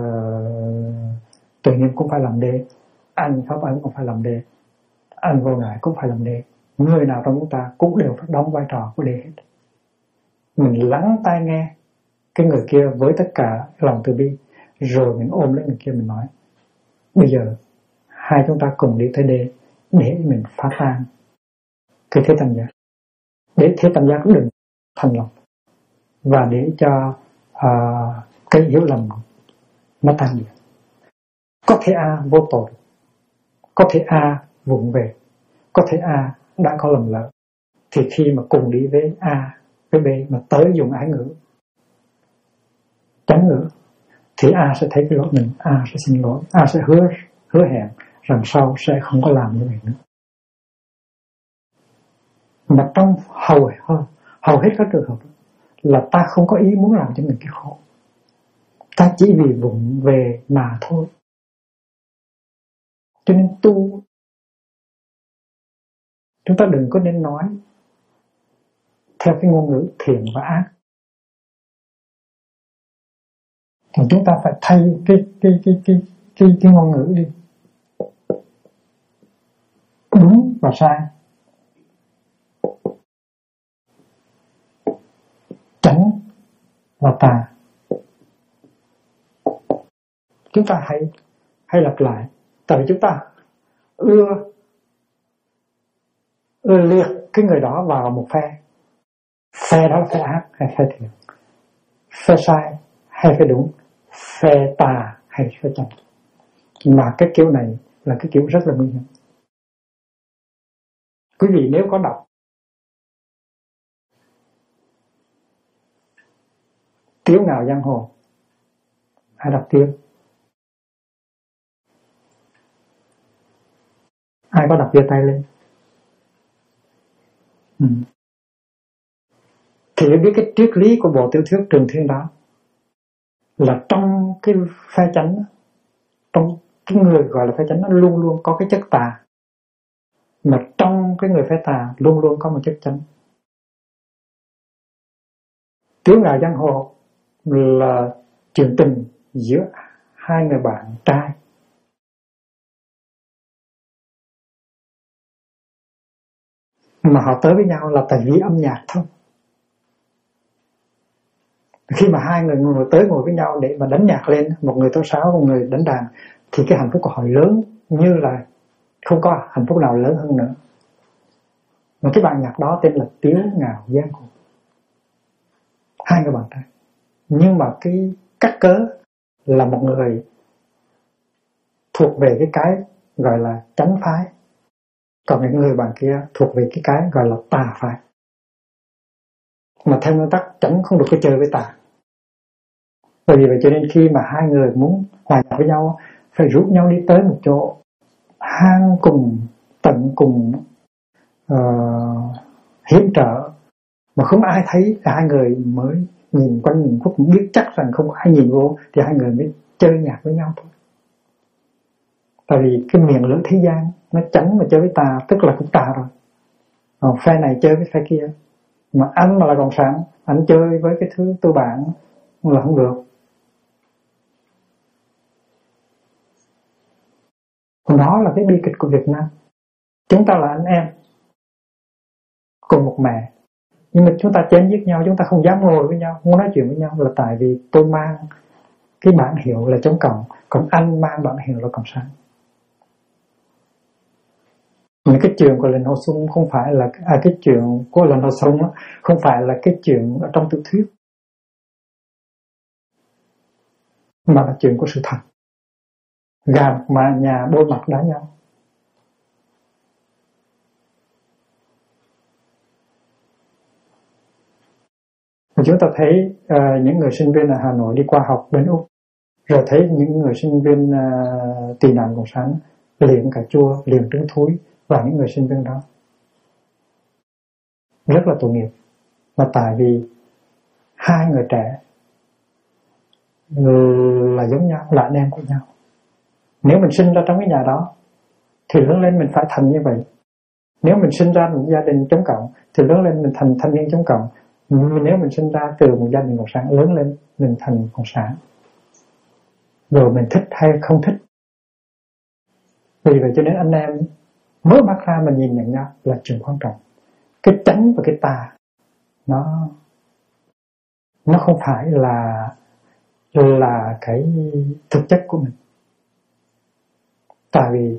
Tuệ Nghiêm cũng phải làm D, anh Pháp Ấn cũng phải làm D, anh Vô Ngại cũng phải làm D. Người nào trong chúng ta cũng đều phải đóng vai trò của D hết. Mình lắng tai nghe cái người kia với tất cả lòng từ bi, rồi mình ôm lấy người kia, mình nói bây giờ hai chúng ta cùng đi tới D để mình phá tan cái thế tam giác, để thế tam giác đừng thành lòng, và để cho cái hiểu lầm nó tan đi. Có thể A vô tội, có thể A vụng về, có thể A đã có lầm lỡ, thì khi mà cùng đi với A với B mà tới dùng ái ngữ, tránh ngữ, thì A sẽ thấy cái lỗi mình, A sẽ xin lỗi, A sẽ hứa hẹn rằng sau sẽ không có làm như vậy nữa. Mà trong hầu hết các trường hợp là ta không có ý muốn làm cho người kia khổ, ta chỉ vì vụng về mà thôi. Cho nên tu, chúng ta đừng có nên nói theo cái ngôn ngữ thiện và ác. Thì chúng ta phải thay cái ngôn ngữ đi, đúng và sai, chánh và tà. Chúng ta hãy lặp lại, tại vì chúng ta ưa liệt cái người đó vào một phe đó là phe ác hay phe thiện, phe sai hay phe đúng, phe tà hay phe chánh. Mà cái kiểu này là cái kiểu rất là nguy hiểm. Quý vị nếu có đọc Tiếu Ngạo Giang Hồ, hay đọc Tiếu? Ai có đọc giơ tay lên? Thì biết cái triết lý của bộ tiểu thuyết Trường Thiên đó là trong cái phe chánh, trong cái người gọi là phe chánh, nó luôn luôn có cái chất tà, mà trong cái người phe tà luôn luôn có một chất chánh. Tiếu Ngạo Giang Hồ là chuyện tình giữa hai người bạn trai. Mà họ tới với nhau là tại vì âm nhạc thôi. Khi mà hai người ngồi với nhau để mà đánh nhạc lên, một người tấu sáo, một người đánh đàn, thì cái hạnh phúc của họ lớn như là không có hạnh phúc nào lớn hơn nữa. Mà cái bài nhạc đó tên là Tiếu Ngạo Giang Hồ. Hai người bạn trai. Nhưng mà cái cắt cớ là một người thuộc về cái gọi là chánh phái, còn những người bạn kia thuộc về cái gọi là tà phái. Mà theo nguyên tắc chánh không được có chơi với tà. Bởi vì vậy cho nên khi mà hai người muốn hòa nhập với nhau, phải rút nhau đi tới một chỗ hang cùng, tận cùng, hiểm trở, mà không ai thấy, hai người mới nhìn quanh nhìn cũng biết chắc rằng không có ai nhìn vô, thì hai người mới chơi nhạc với nhau thôi. Tại vì cái miệng lưỡi thế gian nó chánh mà chơi với tà, tức là cũng tà rồi. Phe này chơi với phe kia, mà anh mà là cộng sản, anh chơi với cái thứ tư bản là không được. Đó là cái bi kịch của Việt Nam. Chúng ta là anh em cùng một mẹ, nhưng mà chúng ta chém giết nhau, chúng ta không dám ngồi với nhau, không nói chuyện với nhau, là tại vì tôi mang cái bản hiệu là chống cộng, còn anh mang bản hiệu là cộng sản. Những cái chuyện của Lệnh Hồ Xuân không phải là cái chuyện của Lệnh Hồ Xuân không phải là cái chuyện ở trong tiểu thuyết, mà là chuyện của sự thật. Gà mà nhà đôi mặt đá nhau. Chúng ta thấy những người sinh viên ở Hà Nội đi qua học bên Úc, rồi thấy những người sinh viên tị nạn cộng sản liệm cà chua, liệm trứng thúi và những người sinh viên đó rất là tội nghiệp. là tại vì hai người trẻ là giống nhau, là anh em của nhau. Nếu mình sinh ra trong cái nhà đó thì lớn lên mình phải thành như vậy. Nếu mình sinh ra một gia đình chống cộng thì lớn lên mình thành thanh niên chống cộng. Nếu mình sinh ra từ một gia đình cộng sản, lớn lên mình thành cộng sản. Rồi mình thích hay không thích. Vì vậy cho nên anh em mở mắt ra mình nhìn nhận nhau là chuyện quan trọng. Cái chánh và cái tà nó không phải là cái thực chất của mình. Tại vì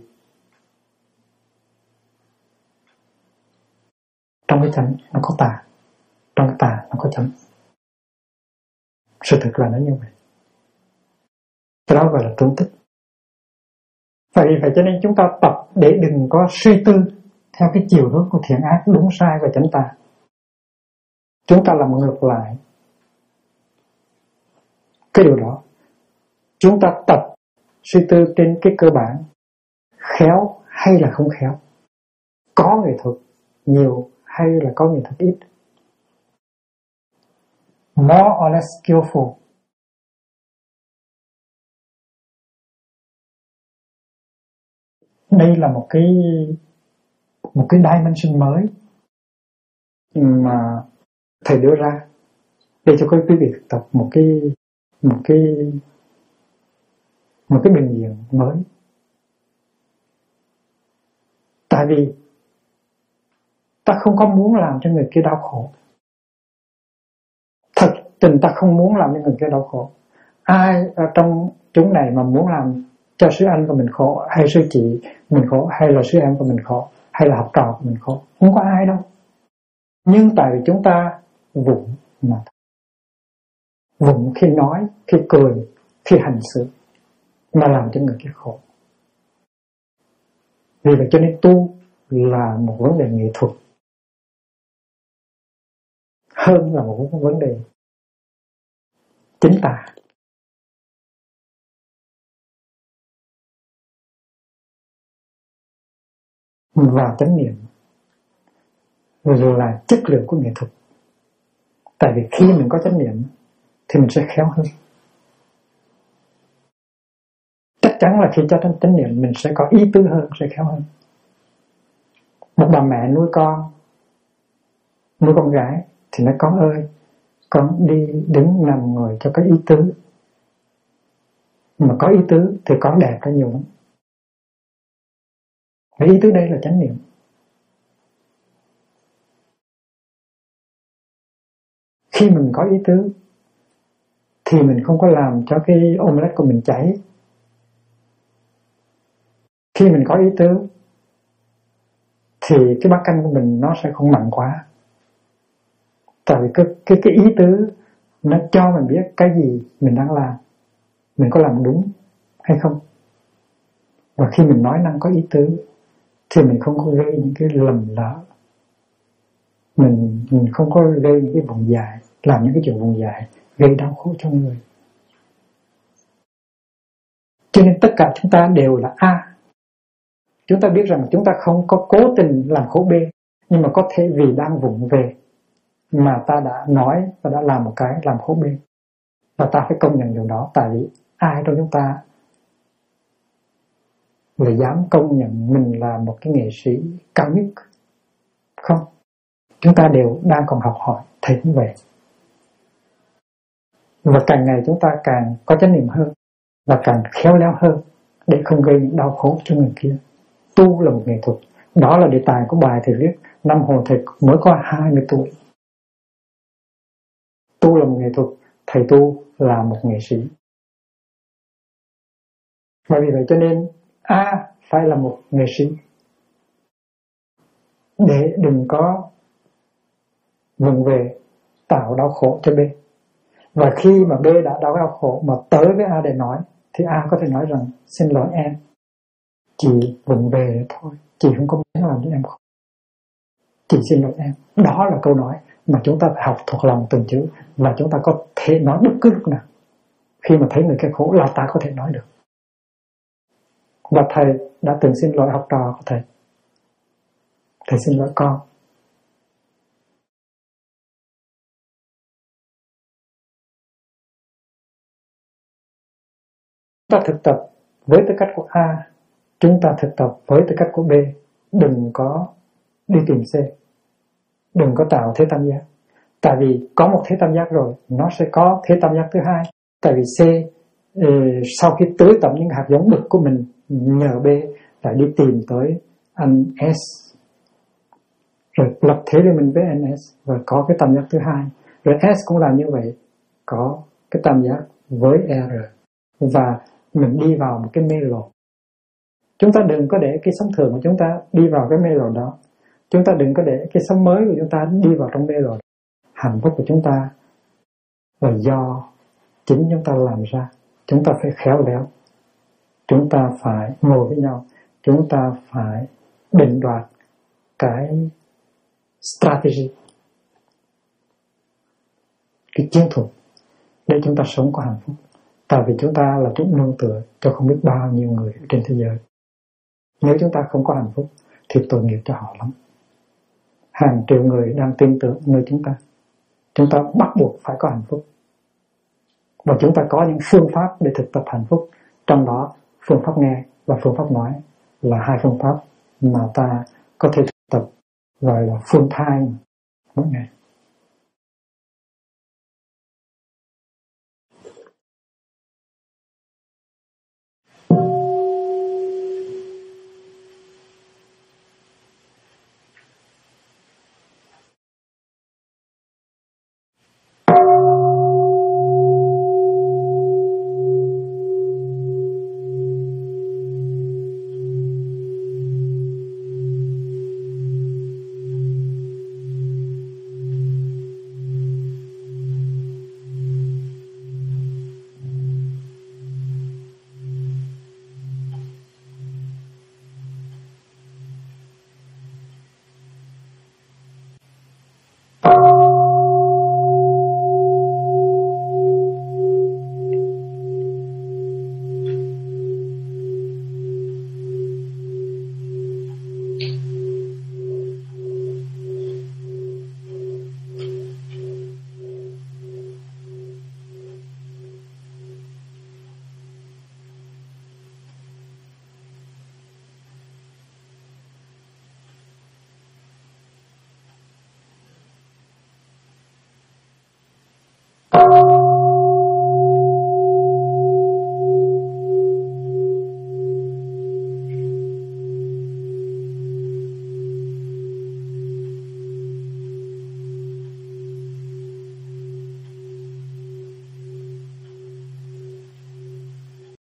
trong cái chánh nó có tà, trong cái tà nó có chánh. Sự thực là nó như vậy. Cái đó gọi là tương tích. Vậy cho nên chúng ta tập để đừng có suy tư theo cái chiều hướng của thiện ác, đúng sai và chánh tà. Chúng ta làm ngược lại cái điều đó. Chúng ta tập suy tư trên cái cơ bản khéo hay là không khéo, có nghệ thuật nhiều hay là có nghệ thuật ít, more or less skillful. Đây là một cái dimension mới mà thầy đưa ra để cho quý vị tập một cái bình diện mới. Tại vì ta không có muốn làm cho người kia đau khổ. Thật tình ta không muốn làm cho người kia đau khổ. Ai ở trong chúng này mà muốn làm cho sư anh của mình khổ, hay sư chị mình khổ, hay là sư em của mình khổ, hay là học trò của mình khổ? Không có ai đâu. Nhưng tại vì chúng ta vụng mà. Vụng khi nói, khi cười, khi hành xử mà làm cho người kia khổ. Vì vậy cho nên tu là một vấn đề nghệ thuật hơn là một vấn đề chính tà. Và chánh niệm rồi là chất lượng của nghệ thuật. Tại vì khi mình có chánh niệm thì mình sẽ khéo hơn. Chắc chắn là khi cho chánh niệm mình sẽ có ý tứ hơn, sẽ khéo hơn. Một bà mẹ nuôi con gái thì nói con ơi, con đi đứng nằm ngồi cho có ý tứ. Mà có ý tứ thì con đẹp ra nhiều lắm. Và ý tứ đây là chánh niệm. Khi mình có ý tứ thì mình không có làm cho cái omelette của mình cháy. Khi mình có ý tứ thì cái bát canh của mình nó sẽ không mặn quá. Tại vì cái ý tứ nó cho mình biết cái gì mình đang làm, mình có làm đúng hay không. Và khi mình nói năng có ý tứ thì mình không có gây những cái lầm lỡ, mình không có gây những cái vùng dài, làm những cái chuyện vùng dài gây đau khổ cho người. Cho nên tất cả chúng ta đều là A. Chúng ta biết rằng chúng ta không có cố tình làm khổ B, nhưng mà có thể vì đang vụng về mà ta đã nói và đã làm một cái làm khổ B. Và ta phải công nhận điều đó. Tại vì ai trong chúng ta là dám công nhận mình là một cái nghệ sĩ cao nhất? Không. Chúng ta đều đang còn học hỏi, thầy cũng vậy. Và càng ngày chúng ta càng có chánh niệm hơn và càng khéo léo hơn để không gây những đau khổ cho người kia. Tu là một nghệ thuật. Đó là đề tài của bài thầy viết năm hồi thầy mới có 20 tuổi. Tu là một nghệ thuật, thầy tu là một nghệ sĩ. Và vì vậy cho nên A phải là một nghệ sĩ để đừng có vụng về tạo đau khổ cho B. Và khi mà B đã đau khổ mà tới với A để nói thì A có thể nói rằng xin lỗi em, chị vụng về thôi, chị không có muốn làm cho em khổ, chị xin lỗi em. Đó là câu nói mà chúng ta phải học thuộc lòng từng chữ và chúng ta có thể nói bất cứ lúc nào. Khi mà thấy người kia khổ là ta có thể nói được. Và thầy đã từng xin lỗi học trò của thầy. Thầy xin lỗi con. ta thực tập với tư cách của A, chúng ta thực tập với tư cách của B. Đừng có đi tìm C, đừng có tạo thế tam giác. Tại vì có một thế tam giác rồi, nó sẽ có thế tam giác thứ hai. Tại vì C sau khi tưới tẩm những hạt giống đực của mình, nhờ B lại đi tìm tới anh S, rồi lập thế liên minh với anh S và có cái tam giác thứ hai. Rồi S cũng là như vậy, có cái tam giác với R, và mình đi vào một cái mê lột. Chúng ta đừng có để cái sống thường của chúng ta đi vào cái mê lột đó. Chúng ta đừng có để cái sống mới của chúng ta đi vào trong mê lột. Hạnh phúc của chúng ta là do chính chúng ta làm ra. Chúng ta phải khéo léo, chúng ta phải ngồi với nhau, chúng ta phải định đoạt cái strategy, cái chiến thuật để chúng ta sống có hạnh phúc. Tại vì chúng ta là chút nương tựa cho không biết bao nhiêu người trên thế giới. Nếu chúng ta không có hạnh phúc thì tội nghiệp cho họ lắm. Hàng triệu người đang tin tưởng nơi chúng ta. Chúng ta bắt buộc phải có hạnh phúc. Và chúng ta có những phương pháp để thực tập hạnh phúc. Trong đó phương pháp nghe và phương pháp nói là hai phương pháp mà ta có thể thực tập, gọi là full time mỗi ngày.